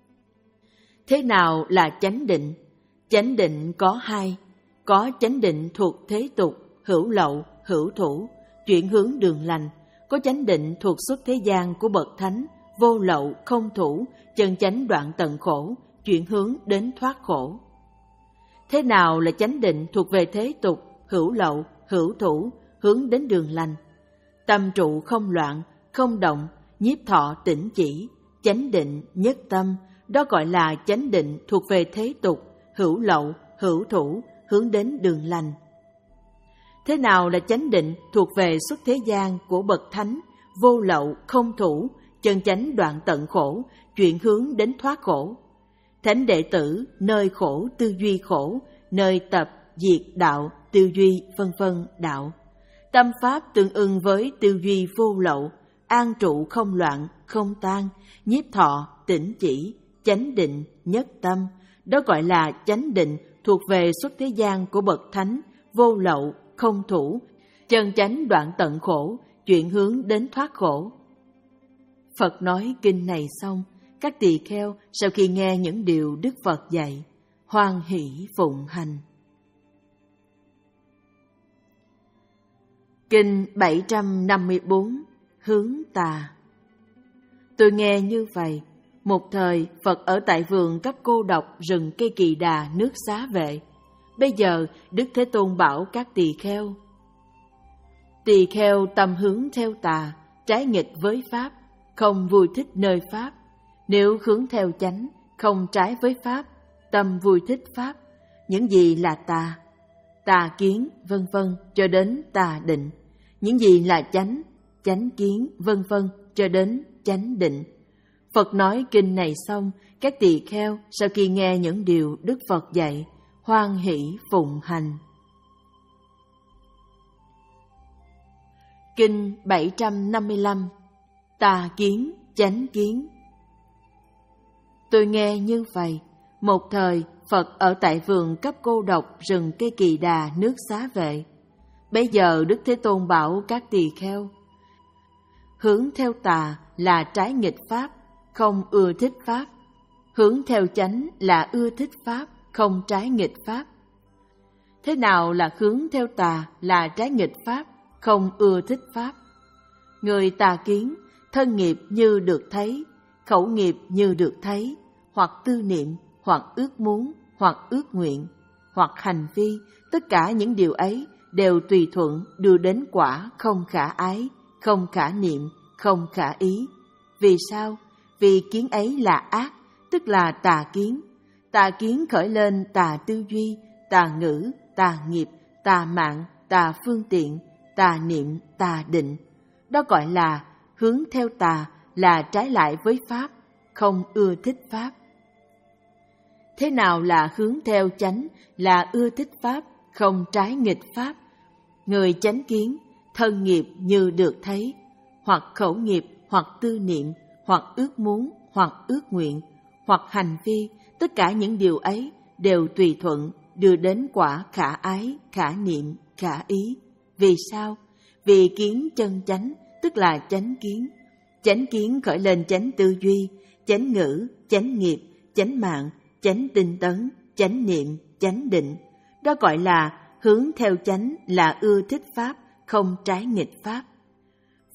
Thế nào là chánh định? Chánh định có hai, có chánh định thuộc thế tục, hữu lậu, hữu thủ, chuyển hướng đường lành. Có chánh định thuộc xuất thế gian của bậc thánh, vô lậu, không thủ, chân chánh đoạn tận khổ, chuyển hướng đến thoát khổ. Thế nào là chánh định thuộc về thế tục, hữu lậu, hữu thủ, hướng đến đường lành? Tâm trụ không loạn, không động, nhiếp thọ tĩnh chỉ, chánh định, nhất tâm, đó gọi là chánh định thuộc về thế tục, hữu lậu, hữu thủ, hướng đến đường lành. Thế nào là chánh định thuộc về xuất thế gian của bậc thánh, vô lậu, không thủ, chân chánh đoạn tận khổ, chuyển hướng đến thoát khổ? Thánh đệ tử nơi khổ, tư duy khổ, nơi tập, diệt, đạo, tư duy, vân vân đạo. Tâm pháp tương ưng với tư duy vô lậu, an trụ không loạn, không tan, nhiếp thọ, tĩnh chỉ, chánh định, nhất tâm, đó gọi là chánh định thuộc về xuất thế gian của bậc thánh, vô lậu, không thủ, chân chánh đoạn tận khổ, chuyển hướng đến thoát khổ. Phật nói kinh này xong, các tỳ kheo sau khi nghe những điều Đức Phật dạy, hoan hỷ phụng hành. Kinh bảy trăm năm mươi bốn, hướng tà. Tôi nghe như vậy, một thời Phật ở tại vườn các cô độc rừng cây Kỳ Đà nước Xá Vệ. Bây giờ Đức Thế Tôn bảo các tỳ kheo: tỳ kheo tâm hướng theo tà, trái nghịch với Pháp, không vui thích nơi Pháp. Nếu hướng theo chánh, không trái với Pháp, tâm vui thích Pháp. Những gì là tà? Tà kiến, vân vân, cho đến tà định. Những gì là chánh? Chánh kiến, vân vân, cho đến chánh định. Phật nói kinh này xong, các tỳ kheo sau khi nghe những điều Đức Phật dạy, hoan hỷ phụng hành. Kinh bảy trăm năm mươi lăm. Tà kiến, chánh kiến. Tôi nghe như vậy, một thời Phật ở tại vườn cấp cô độc rừng cây Kỳ Đà nước Xá Vệ. Bây giờ Đức Thế Tôn bảo các tỳ kheo: hướng theo tà là trái nghịch Pháp, không ưa thích Pháp. Hướng theo chánh là ưa thích Pháp, không trái nghịch Pháp. Thế nào là hướng theo tà là trái nghịch Pháp, không ưa thích Pháp? Người tà kiến, thân nghiệp như được thấy, khẩu nghiệp như được thấy, hoặc tư niệm, hoặc ước muốn, hoặc ước nguyện, hoặc hành vi, tất cả những điều ấy đều tùy thuận đưa đến quả không khả ái, không khả niệm, không khả ý. Vì sao? Vì kiến ấy là ác, tức là tà kiến. Tà kiến khởi lên tà tư duy, tà ngữ, tà nghiệp, tà mạng, tà phương tiện, tà niệm, tà định. Đó gọi là hướng theo tà, là trái lại với Pháp, không ưa thích Pháp. Thế nào là hướng theo chánh, là ưa thích Pháp, không trái nghịch Pháp? Người chánh kiến, thân nghiệp như được thấy, hoặc khẩu nghiệp, hoặc tư niệm, hoặc ước muốn, hoặc ước nguyện, hoặc hành vi, tất cả những điều ấy đều tùy thuận đưa đến quả khả ái, khả niệm, khả ý. Vì sao? Vì kiến chân chánh, tức là chánh kiến. Chánh kiến khởi lên chánh tư duy, chánh ngữ, chánh nghiệp, chánh mạng, chánh tinh tấn, chánh niệm, chánh định. Đó gọi là hướng theo chánh, là ưa thích Pháp, không trái nghịch Pháp.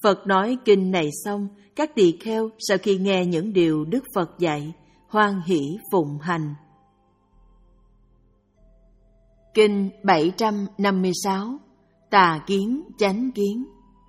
Phật nói kinh này xong, các tỳ kheo sau khi nghe những điều Đức Phật dạy, hoan hỷ phụng hành. Kinh bảy trăm năm mươi sáu. Tà kiến chánh kiến.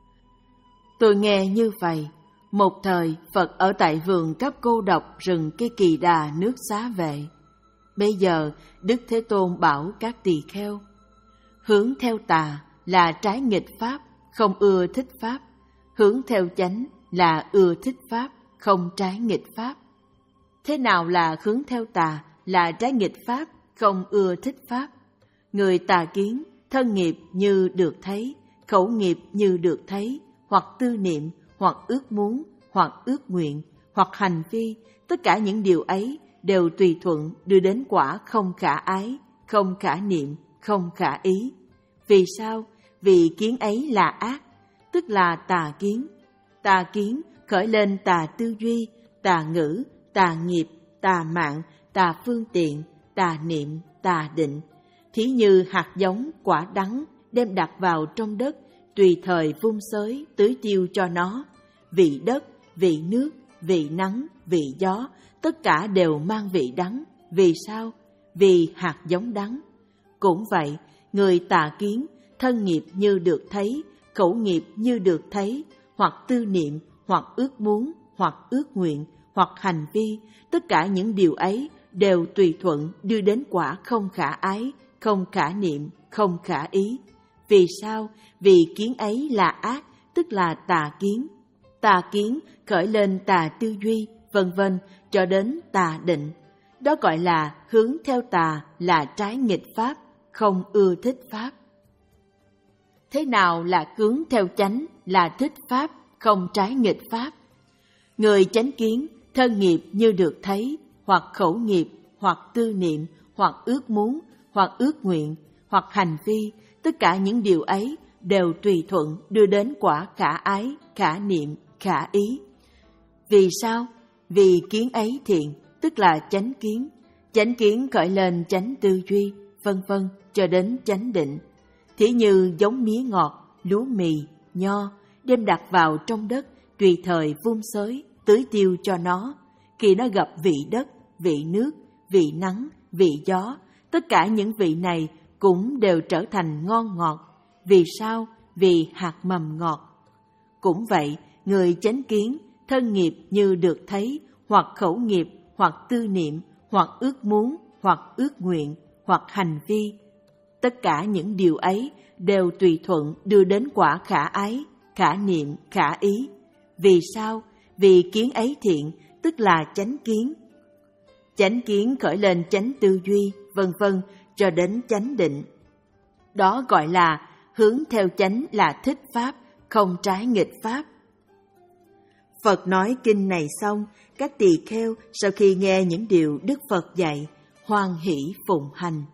Tôi nghe như vậy, một thời Phật ở tại vườn cấp cô độc rừng cây Kỳ Đà nước Xá Vệ. Bây giờ Đức Thế Tôn bảo các tỳ kheo, hướng theo tà là trái nghịch pháp, không ưa thích pháp. Hướng theo chánh là ưa thích pháp, không trái nghịch pháp. Thế nào là hướng theo tà, là trái nghịch pháp, không ưa thích pháp? Người tà kiến, thân nghiệp như được thấy, khẩu nghiệp như được thấy, hoặc tư niệm, hoặc ước muốn, hoặc ước nguyện, hoặc hành vi, tất cả những điều ấy đều tùy thuận đưa đến quả không khả ái, không khả niệm, không khả ý. Vì sao? Vì kiến ấy là ác, tức là tà kiến. Tà kiến khởi lên tà tư duy, tà ngữ, tà nghiệp, tà mạng, tà phương tiện, tà niệm, tà định. Thí như hạt giống quả đắng đem đặt vào trong đất, tùy thời vung xới tưới tiêu cho nó. Vị đất, vị nước, vị nắng, vị gió, tất cả đều mang vị đắng. Vì sao? Vì hạt giống đắng. Cũng vậy, người tà kiến, thân nghiệp như được thấy, khẩu nghiệp như được thấy, hoặc tư niệm, hoặc ước muốn, hoặc ước nguyện, hoặc hành vi, tất cả những điều ấy đều tùy thuận đưa đến quả không khả ái, không khả niệm, không khả ý. Vì sao? Vì kiến ấy là ác, tức là tà kiến. Tà kiến khởi lên tà tư duy, vân vân, cho đến tà định. Đó gọi là hướng theo tà, là trái nghịch pháp, không ưa thích pháp. Thế nào là hướng theo chánh, là thích pháp, không trái nghịch pháp? Người chánh kiến, thân nghiệp như được thấy, hoặc khẩu nghiệp, hoặc tư niệm, hoặc ước muốn, hoặc ước nguyện, hoặc hành vi, tất cả những điều ấy đều tùy thuận đưa đến quả khả ái, khả niệm, khả ý. Vì sao? Vì kiến ấy thiện, tức là chánh kiến. Chánh kiến khởi lên chánh tư duy, vân vân, cho đến chánh định. Thí như giống mía ngọt, lúa mì, nho, đem đặt vào trong đất, tùy thời vung xới, tưới tiêu cho nó. Khi nó gặp vị đất, vị nước, vị nắng, vị gió, tất cả những vị này cũng đều trở thành ngon ngọt. Vì sao? Vì hạt mầm ngọt. Cũng vậy, người chánh kiến, thân nghiệp như được thấy, hoặc khẩu nghiệp, hoặc tư niệm, hoặc ước muốn, hoặc ước nguyện, hoặc hành vi, tất cả những điều ấy đều tùy thuận đưa đến quả khả ái, khả niệm, khả ý. Vì sao? Vì kiến ấy thiện, tức là chánh kiến. Chánh kiến khởi lên chánh tư duy, vân vân, cho đến chánh định. Đó gọi là hướng theo chánh, là thích pháp, không trái nghịch pháp. Phật nói kinh này xong, các tỳ kheo sau khi nghe những điều Đức Phật dạy, hoan hỷ phụng hành.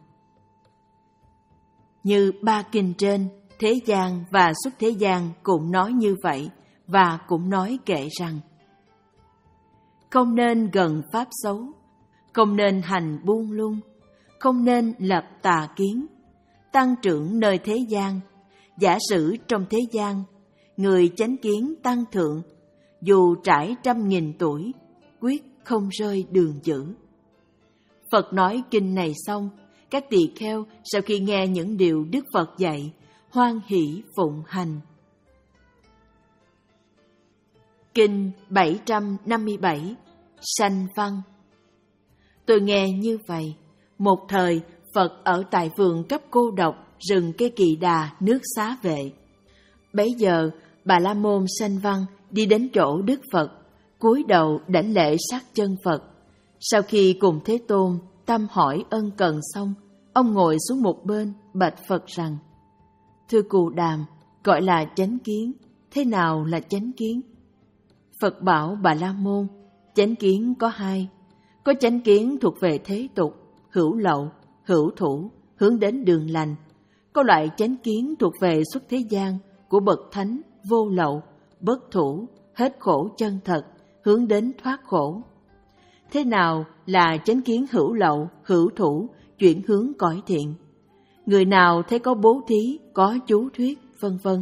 Như ba kinh trên, thế gian và xuất thế gian cũng nói như vậy, và cũng nói kệ rằng: không nên gần pháp xấu, không nên hành buông lung, không nên lập tà kiến, tăng trưởng nơi thế gian. Giả sử trong thế gian, người chánh kiến tăng thượng, dù trải trăm nghìn tuổi, quyết không rơi đường dữ. Phật nói kinh này xong, các tỳ kheo sau khi nghe những điều Đức Phật dạy, hoan hỷ phụng hành. Kinh bảy trăm năm mươi bảy. Sanh văn. Tôi nghe như vậy, một thời Phật ở tại vườn cấp cô độc rừng cây Kỳ Đà nước Xá Vệ. Bấy giờ Bà La Môn Sanh Văn đi đến chỗ Đức Phật, cúi đầu đảnh lễ sát chân Phật. Sau khi cùng Thế Tôn thăm hỏi ân cần xong, ông ngồi xuống một bên bạch Phật rằng: thưa Cù Đàm, gọi là chánh kiến, thế nào là chánh kiến? Phật bảo Bà La Môn, chánh kiến có hai. Có chánh kiến thuộc về thế tục, hữu lậu, hữu thủ, hướng đến đường lành. Có loại chánh kiến thuộc về xuất thế gian, của bậc thánh, vô lậu, bất thủ, hết khổ chân thật, hướng đến thoát khổ. Thế nào là chánh kiến hữu lậu, hữu thủ, chuyển hướng cõi thiện? Người nào thấy có bố thí, có chú thuyết, vân vân,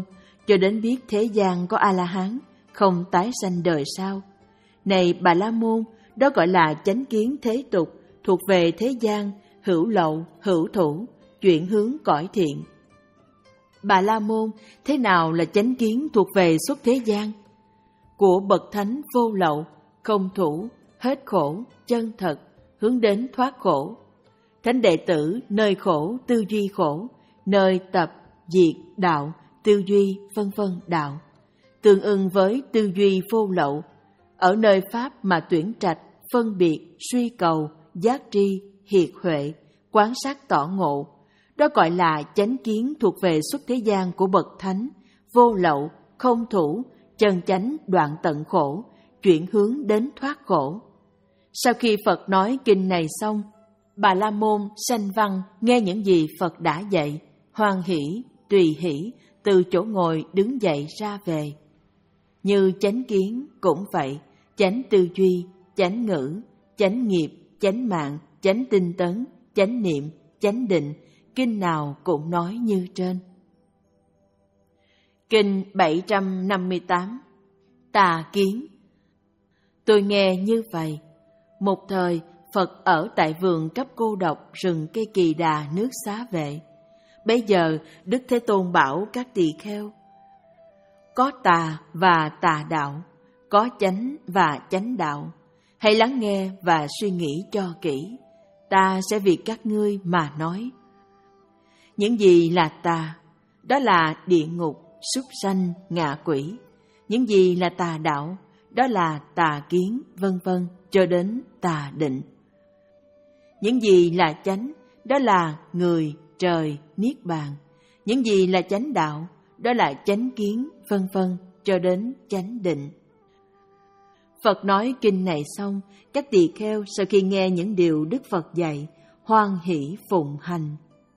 cho đến biết thế gian có A-la-hán, không tái sanh đời sau. Này Bà La Môn, đó gọi là chánh kiến thế tục, thuộc về thế gian, hữu lậu, hữu thủ, chuyển hướng cõi thiện. Bà La Môn, thế nào là chánh kiến thuộc về xuất thế gian? Của bậc thánh vô lậu, không thủ, hết khổ, chân thật, hướng đến thoát khổ. Thánh đệ tử nơi khổ tư duy khổ, nơi tập, diệt, đạo, tư duy, vân vân đạo. Tương ưng với tư duy vô lậu, ở nơi pháp mà tuyển trạch, phân biệt, suy cầu, giác tri, hiệt huệ, quán sát tỏ ngộ. Đó gọi là chánh kiến thuộc về xuất thế gian của bậc thánh, vô lậu, không thủ, chân chánh đoạn tận khổ, chuyển hướng đến thoát khổ. Sau khi Phật nói kinh này xong, Bà La Môn sanh văn nghe những gì Phật đã dạy, hoan hỷ, tùy hỷ, từ chỗ ngồi đứng dậy ra về. Như chánh kiến cũng vậy, chánh tư duy, chánh ngữ, chánh nghiệp, chánh mạng, chánh tinh tấn, chánh niệm, chánh định, kinh nào cũng nói như trên. Kinh bảy trăm năm mươi tám. Tà kiến. Tôi nghe như vậy. Một thời, Phật ở tại vườn cấp cô độc rừng cây Kỳ Đà nước Xá Vệ. Bây giờ, Đức Thế Tôn bảo các tỳ kheo: có tà và tà đạo, có chánh và chánh đạo. Hãy lắng nghe và suy nghĩ cho kỹ. Ta sẽ vì các ngươi mà nói. Những gì là tà? Đó là địa ngục, súc sanh, ngạ quỷ. Những gì là tà đạo? Đó là tà kiến, vân vân, cho đến tà định. Những gì là chánh? Đó là người, trời, niết bàn. Những gì là chánh đạo? Đó là chánh kiến, vân vân, cho đến chánh định. Phật nói kinh này xong, các tỳ kheo sau khi nghe những điều Đức Phật dạy, hoan hỷ phụng hành.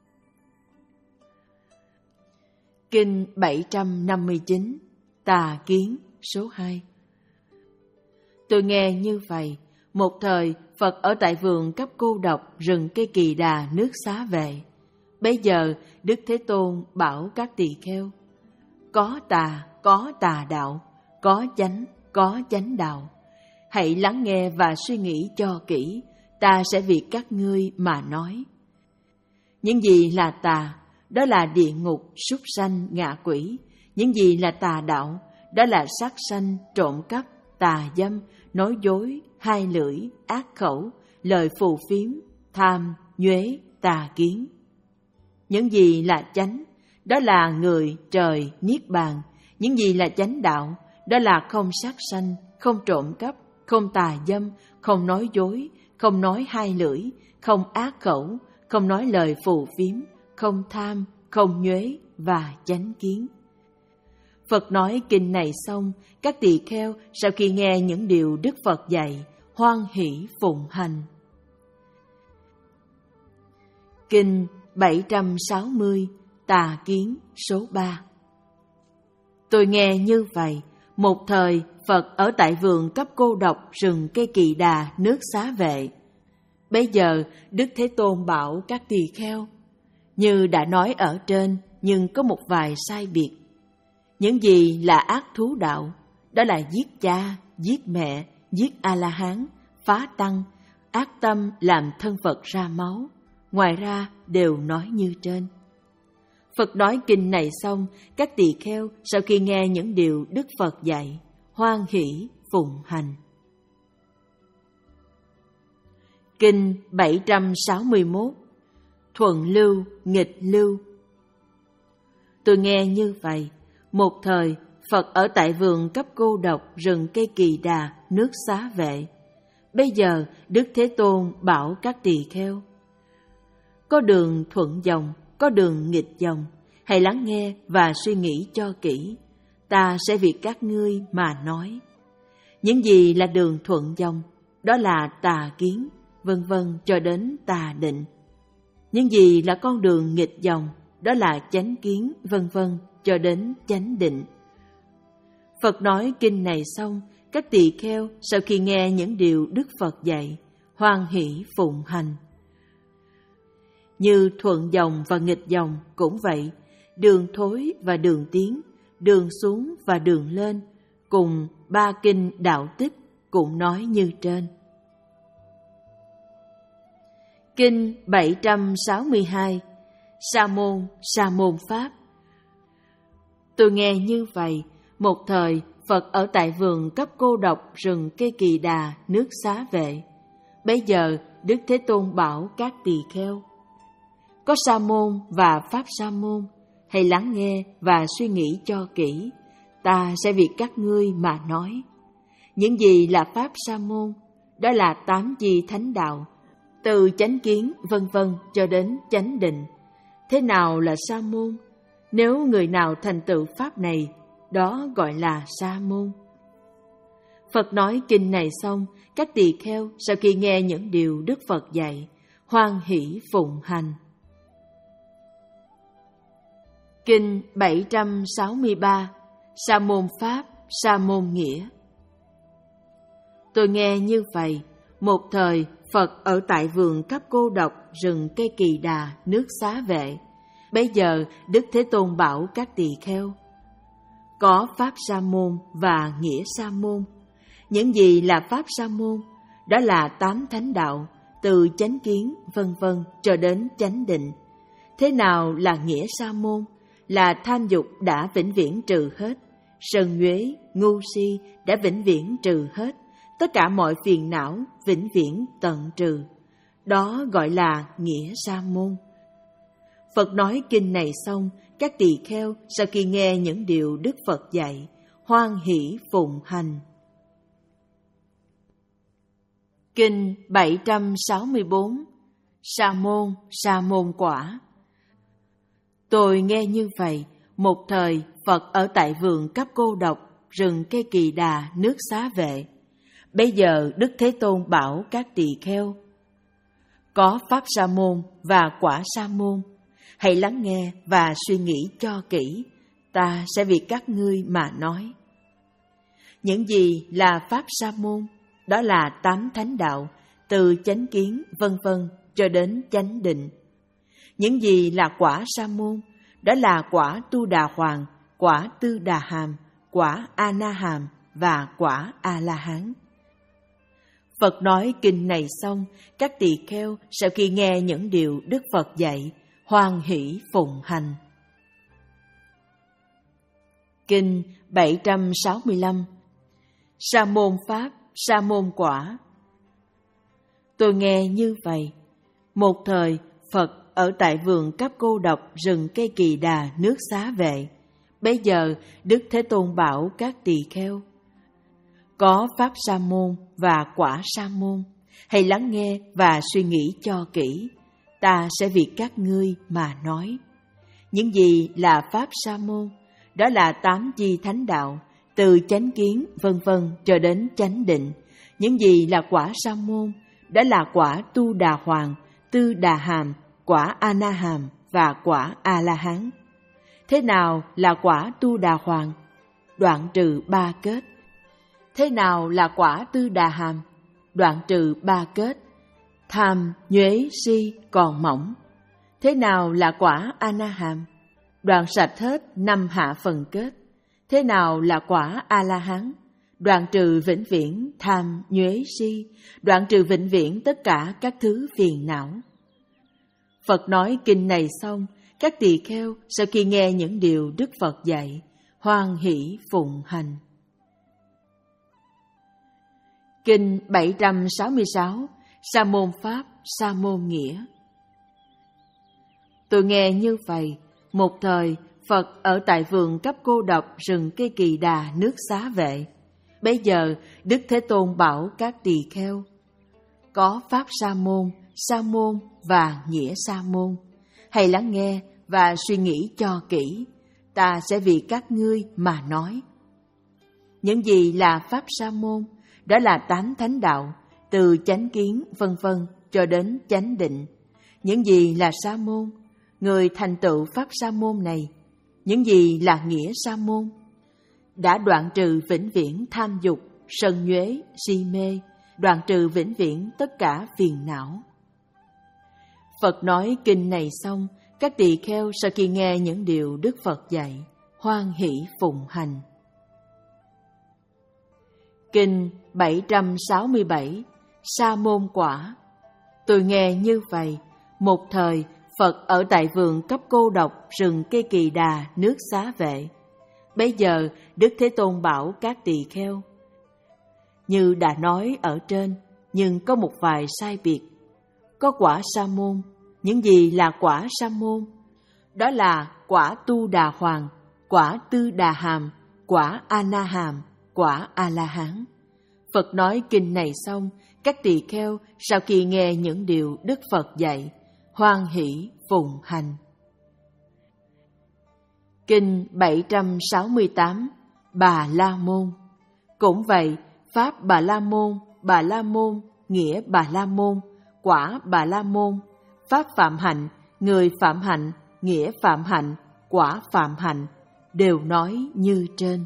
Kinh bảy trăm năm mươi chín. Tà kiến số hai. Tôi nghe như vậy. Một thời, Phật ở tại vườn cấp cô độc rừng cây Kỳ Đà nước Xá Vệ. Bây giờ, Đức Thế Tôn bảo các tỳ kheo: có tà, có tà đạo, có chánh, có chánh đạo. Hãy lắng nghe và suy nghĩ cho kỹ, ta sẽ vì các ngươi mà nói. Những gì là tà? Đó là địa ngục, súc sanh, ngạ quỷ. Những gì là tà đạo? Đó là sát sanh, trộm cắp, tà dâm, nói dối, hai lưỡi, ác khẩu, lời phù phiếm, tham, nhuế, tà kiến. Những gì là chánh? Đó là người, trời, niết bàn. Những gì là chánh đạo? Đó là không sát sanh, không trộm cắp, không tà dâm, không nói dối, không nói hai lưỡi, không ác khẩu, không nói lời phù phiếm, không tham, không nhuế và chánh kiến. Phật nói kinh này xong, các tỳ kheo sau khi nghe những điều Đức Phật dạy, hoan hỷ phụng hành. Kinh bảy trăm sáu mươi. Tà kiến số ba. Tôi nghe như vậy. Một thời, Phật ở tại vườn cấp cô độc rừng cây Kỳ Đà nước Xá Vệ. Bây giờ, Đức Thế Tôn bảo các tỳ kheo: như đã nói ở trên, nhưng có một vài sai biệt. Những gì là ác thú đạo? Đó là giết cha, giết mẹ, giết A-la-hán, phá tăng, ác tâm làm thân Phật ra máu. Ngoài ra đều nói như trên. Phật nói kinh này xong, các tỳ kheo sau khi nghe những điều Đức Phật dạy, hoan hỷ phụng hành. Kinh bảy trăm sáu mươi mốt. Thuận lưu, nghịch lưu. Tôi nghe như vậy. Một thời, Phật ở tại vườn cấp cô độc rừng cây Kỳ Đà nước Xá Vệ. Bây giờ, Đức Thế Tôn bảo các tỳ kheo: có đường thuận dòng, có đường nghịch dòng. Hãy lắng nghe và suy nghĩ cho kỹ. Ta sẽ vì các ngươi mà nói. Những gì là đường thuận dòng? Đó là tà kiến, vân vân, cho đến tà định. Những gì là con đường nghịch dòng? Đó là chánh kiến, vân vân, cho đến chánh định. Phật nói kinh này xong, các tỳ kheo sau khi nghe những điều Đức Phật dạy, hoan hỷ phụng hành. Như thuận dòng và nghịch dòng cũng vậy, đường thối và đường tiến, đường xuống và đường lên, cùng ba kinh đạo tích cũng nói như trên. Kinh bảy trăm sáu mươi hai, Sa môn, Sa môn Pháp. Tôi nghe như vậy, một thời Phật ở tại vườn cấp cô độc rừng cây Kỳ Đà, nước Xá Vệ. Bấy giờ Đức Thế Tôn bảo các tỳ kheo: có Sa môn và Pháp Sa môn, hãy lắng nghe và suy nghĩ cho kỹ, ta sẽ vì các ngươi mà nói. Những gì là Pháp Sa môn? Đó là tám chi thánh đạo, từ chánh kiến vân vân cho đến chánh định. Thế nào là Sa môn? Nếu người nào thành tựu Pháp này, đó gọi là Sa môn. Phật nói kinh này xong, các tỳ kheo sau khi nghe những điều Đức Phật dạy, hoan hỷ phụng hành. Kinh bảy trăm sáu mươi ba, Sa môn Pháp, Sa môn Nghĩa. Tôi nghe như vậy, một thời Phật ở tại vườn cấp cô độc rừng cây Kỳ Đà, nước Xá Vệ. Bấy giờ Đức Thế Tôn bảo các tỳ kheo: có Pháp Sa môn và Nghĩa Sa môn. Những gì là Pháp Sa môn? Đó là tám thánh đạo, từ chánh kiến vân vân cho đến chánh định. Thế nào là Nghĩa Sa môn? Là tham dục đã vĩnh viễn trừ hết, sân nhuế, ngu si đã vĩnh viễn trừ hết, tất cả mọi phiền não vĩnh viễn tận trừ. Đó gọi là Nghĩa Sa môn. Phật nói kinh này xong, các tỳ kheo sau khi nghe những điều Đức Phật dạy, hoan hỷ phụng hành. Kinh bảy trăm sáu mươi bốn, Sa môn, Sa môn quả. Tôi nghe như vậy, một thời Phật ở tại vườn cấp cô độc rừng cây Kỳ Đà, nước Xá Vệ. Bây giờ Đức Thế Tôn bảo các tỳ kheo: có Pháp Sa môn và quả Sa môn, hãy lắng nghe và suy nghĩ cho kỹ, ta sẽ vì các ngươi mà nói. Những gì là Pháp Sa môn? Đó là tám thánh đạo, từ chánh kiến vân vân cho đến chánh định. Những gì là quả Sa môn? Đó là quả Tu Đà Hoàng, quả Tư Đà Hàm, quả A Na Hàm và quả A La Hán. Phật nói kinh này xong, các tỳ kheo sau khi nghe những điều Đức Phật dạy, hoan hỷ phụng hành. Kinh bảy trăm sáu mươi lăm, Sa môn Pháp, Sa môn quả. Tôi nghe như vậy, một thời Phật ở tại vườn cấp cô độc rừng cây Kỳ Đà, nước Xá Vệ. Bấy giờ Đức Thế Tôn bảo các tỳ kheo: có Pháp Sa môn và quả Sa môn, hãy lắng nghe và suy nghĩ cho kỹ, ta sẽ vì các ngươi mà nói. Những gì là Pháp Sa môn? Đó là tám chi thánh đạo, từ chánh kiến vân vân cho đến chánh định. Những gì là quả Sa môn? Đó là quả Tu Đà Hoàng, Tư Đà Hàm, quả A Na Hàm và quả A La Hán. Thế nào là quả Tu Đà Hoàng? Đoạn trừ ba kết. Thế nào là quả Tư Đà Hàm? Đoạn trừ ba kết. Tham, nhuế, si còn mỏng. Thế nào là quả A Na Hàm? Đoạn sạch hết năm hạ phần kết. Thế nào là quả A La Hán? Đoạn trừ vĩnh viễn tham, nhuế, si, đoạn trừ vĩnh viễn tất cả các thứ phiền não. Phật nói kinh này xong, các tỳ kheo sau khi nghe những điều Đức Phật dạy, hoan hỷ phụng hành. Kinh bảy trăm sáu mươi sáu, Sa môn Pháp, Sa môn Nghĩa. Tôi nghe như vậy, một thời Phật ở tại vườn cấp cô độc rừng cây Kỳ Đà, nước Xá Vệ. Bấy giờ Đức Thế Tôn bảo các tỳ kheo: có Pháp Sa môn, Sa môn và Nghĩa Sa môn, hãy lắng nghe và suy nghĩ cho kỹ, ta sẽ vì các ngươi mà nói. Những gì là Pháp Sa môn? Đó là tám thánh đạo, từ chánh kiến vân vân cho đến chánh định. Những gì là Sa môn? Người thành tựu Pháp Sa môn này. Những gì là Nghĩa Sa môn? Đã đoạn trừ vĩnh viễn tham dục, sân nhuế, si mê, đoạn trừ vĩnh viễn tất cả phiền não. Phật nói kinh này xong, các tỳ kheo sau khi nghe những điều Đức Phật dạy, hoan hỷ phụng hành. Kinh bảy trăm sáu mươi bảy Sa môn quả. Tôi nghe như vậy, một thời Phật ở tại vườn cấp cô độc rừng cây Kỳ Đà, nước Xá Vệ. Bấy giờ Đức Thế Tôn bảo các tỳ kheo: như đã nói ở trên, nhưng có một vài sai biệt. Có quả sa môn. Những gì là quả sa môn? Đó là quả Tu Đà Hoàng, quả Tư Đà Hàm, quả A Na Hàm, quả A La Hán. Phật nói kinh này xong, các tỳ kheo sau khi nghe những điều Đức Phật dạy, hoan hỷ phụng hành. Kinh bảy trăm sáu mươi tám Bà La Môn. Cũng vậy, pháp Bà La Môn, Bà La Môn, nghĩa Bà La Môn, quả Bà La Môn, pháp phạm hạnh, người phạm hạnh, nghĩa phạm hạnh, quả phạm hạnh, đều nói như trên.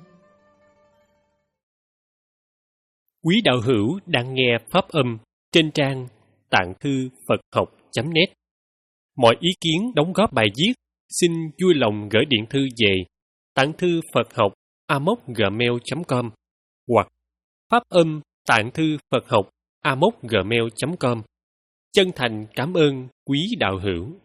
Quý đạo hữu đang nghe pháp âm trên trang tạng thư Phật học chấm net. Mọi ý kiến đóng góp bài viết xin vui lòng gửi điện thư về tạng thư Phật học a m o c gmail chấm com hoặc pháp âm tạng thư Phật học a m o c gmail chấm com. Chân thành cảm ơn quý đạo hữu.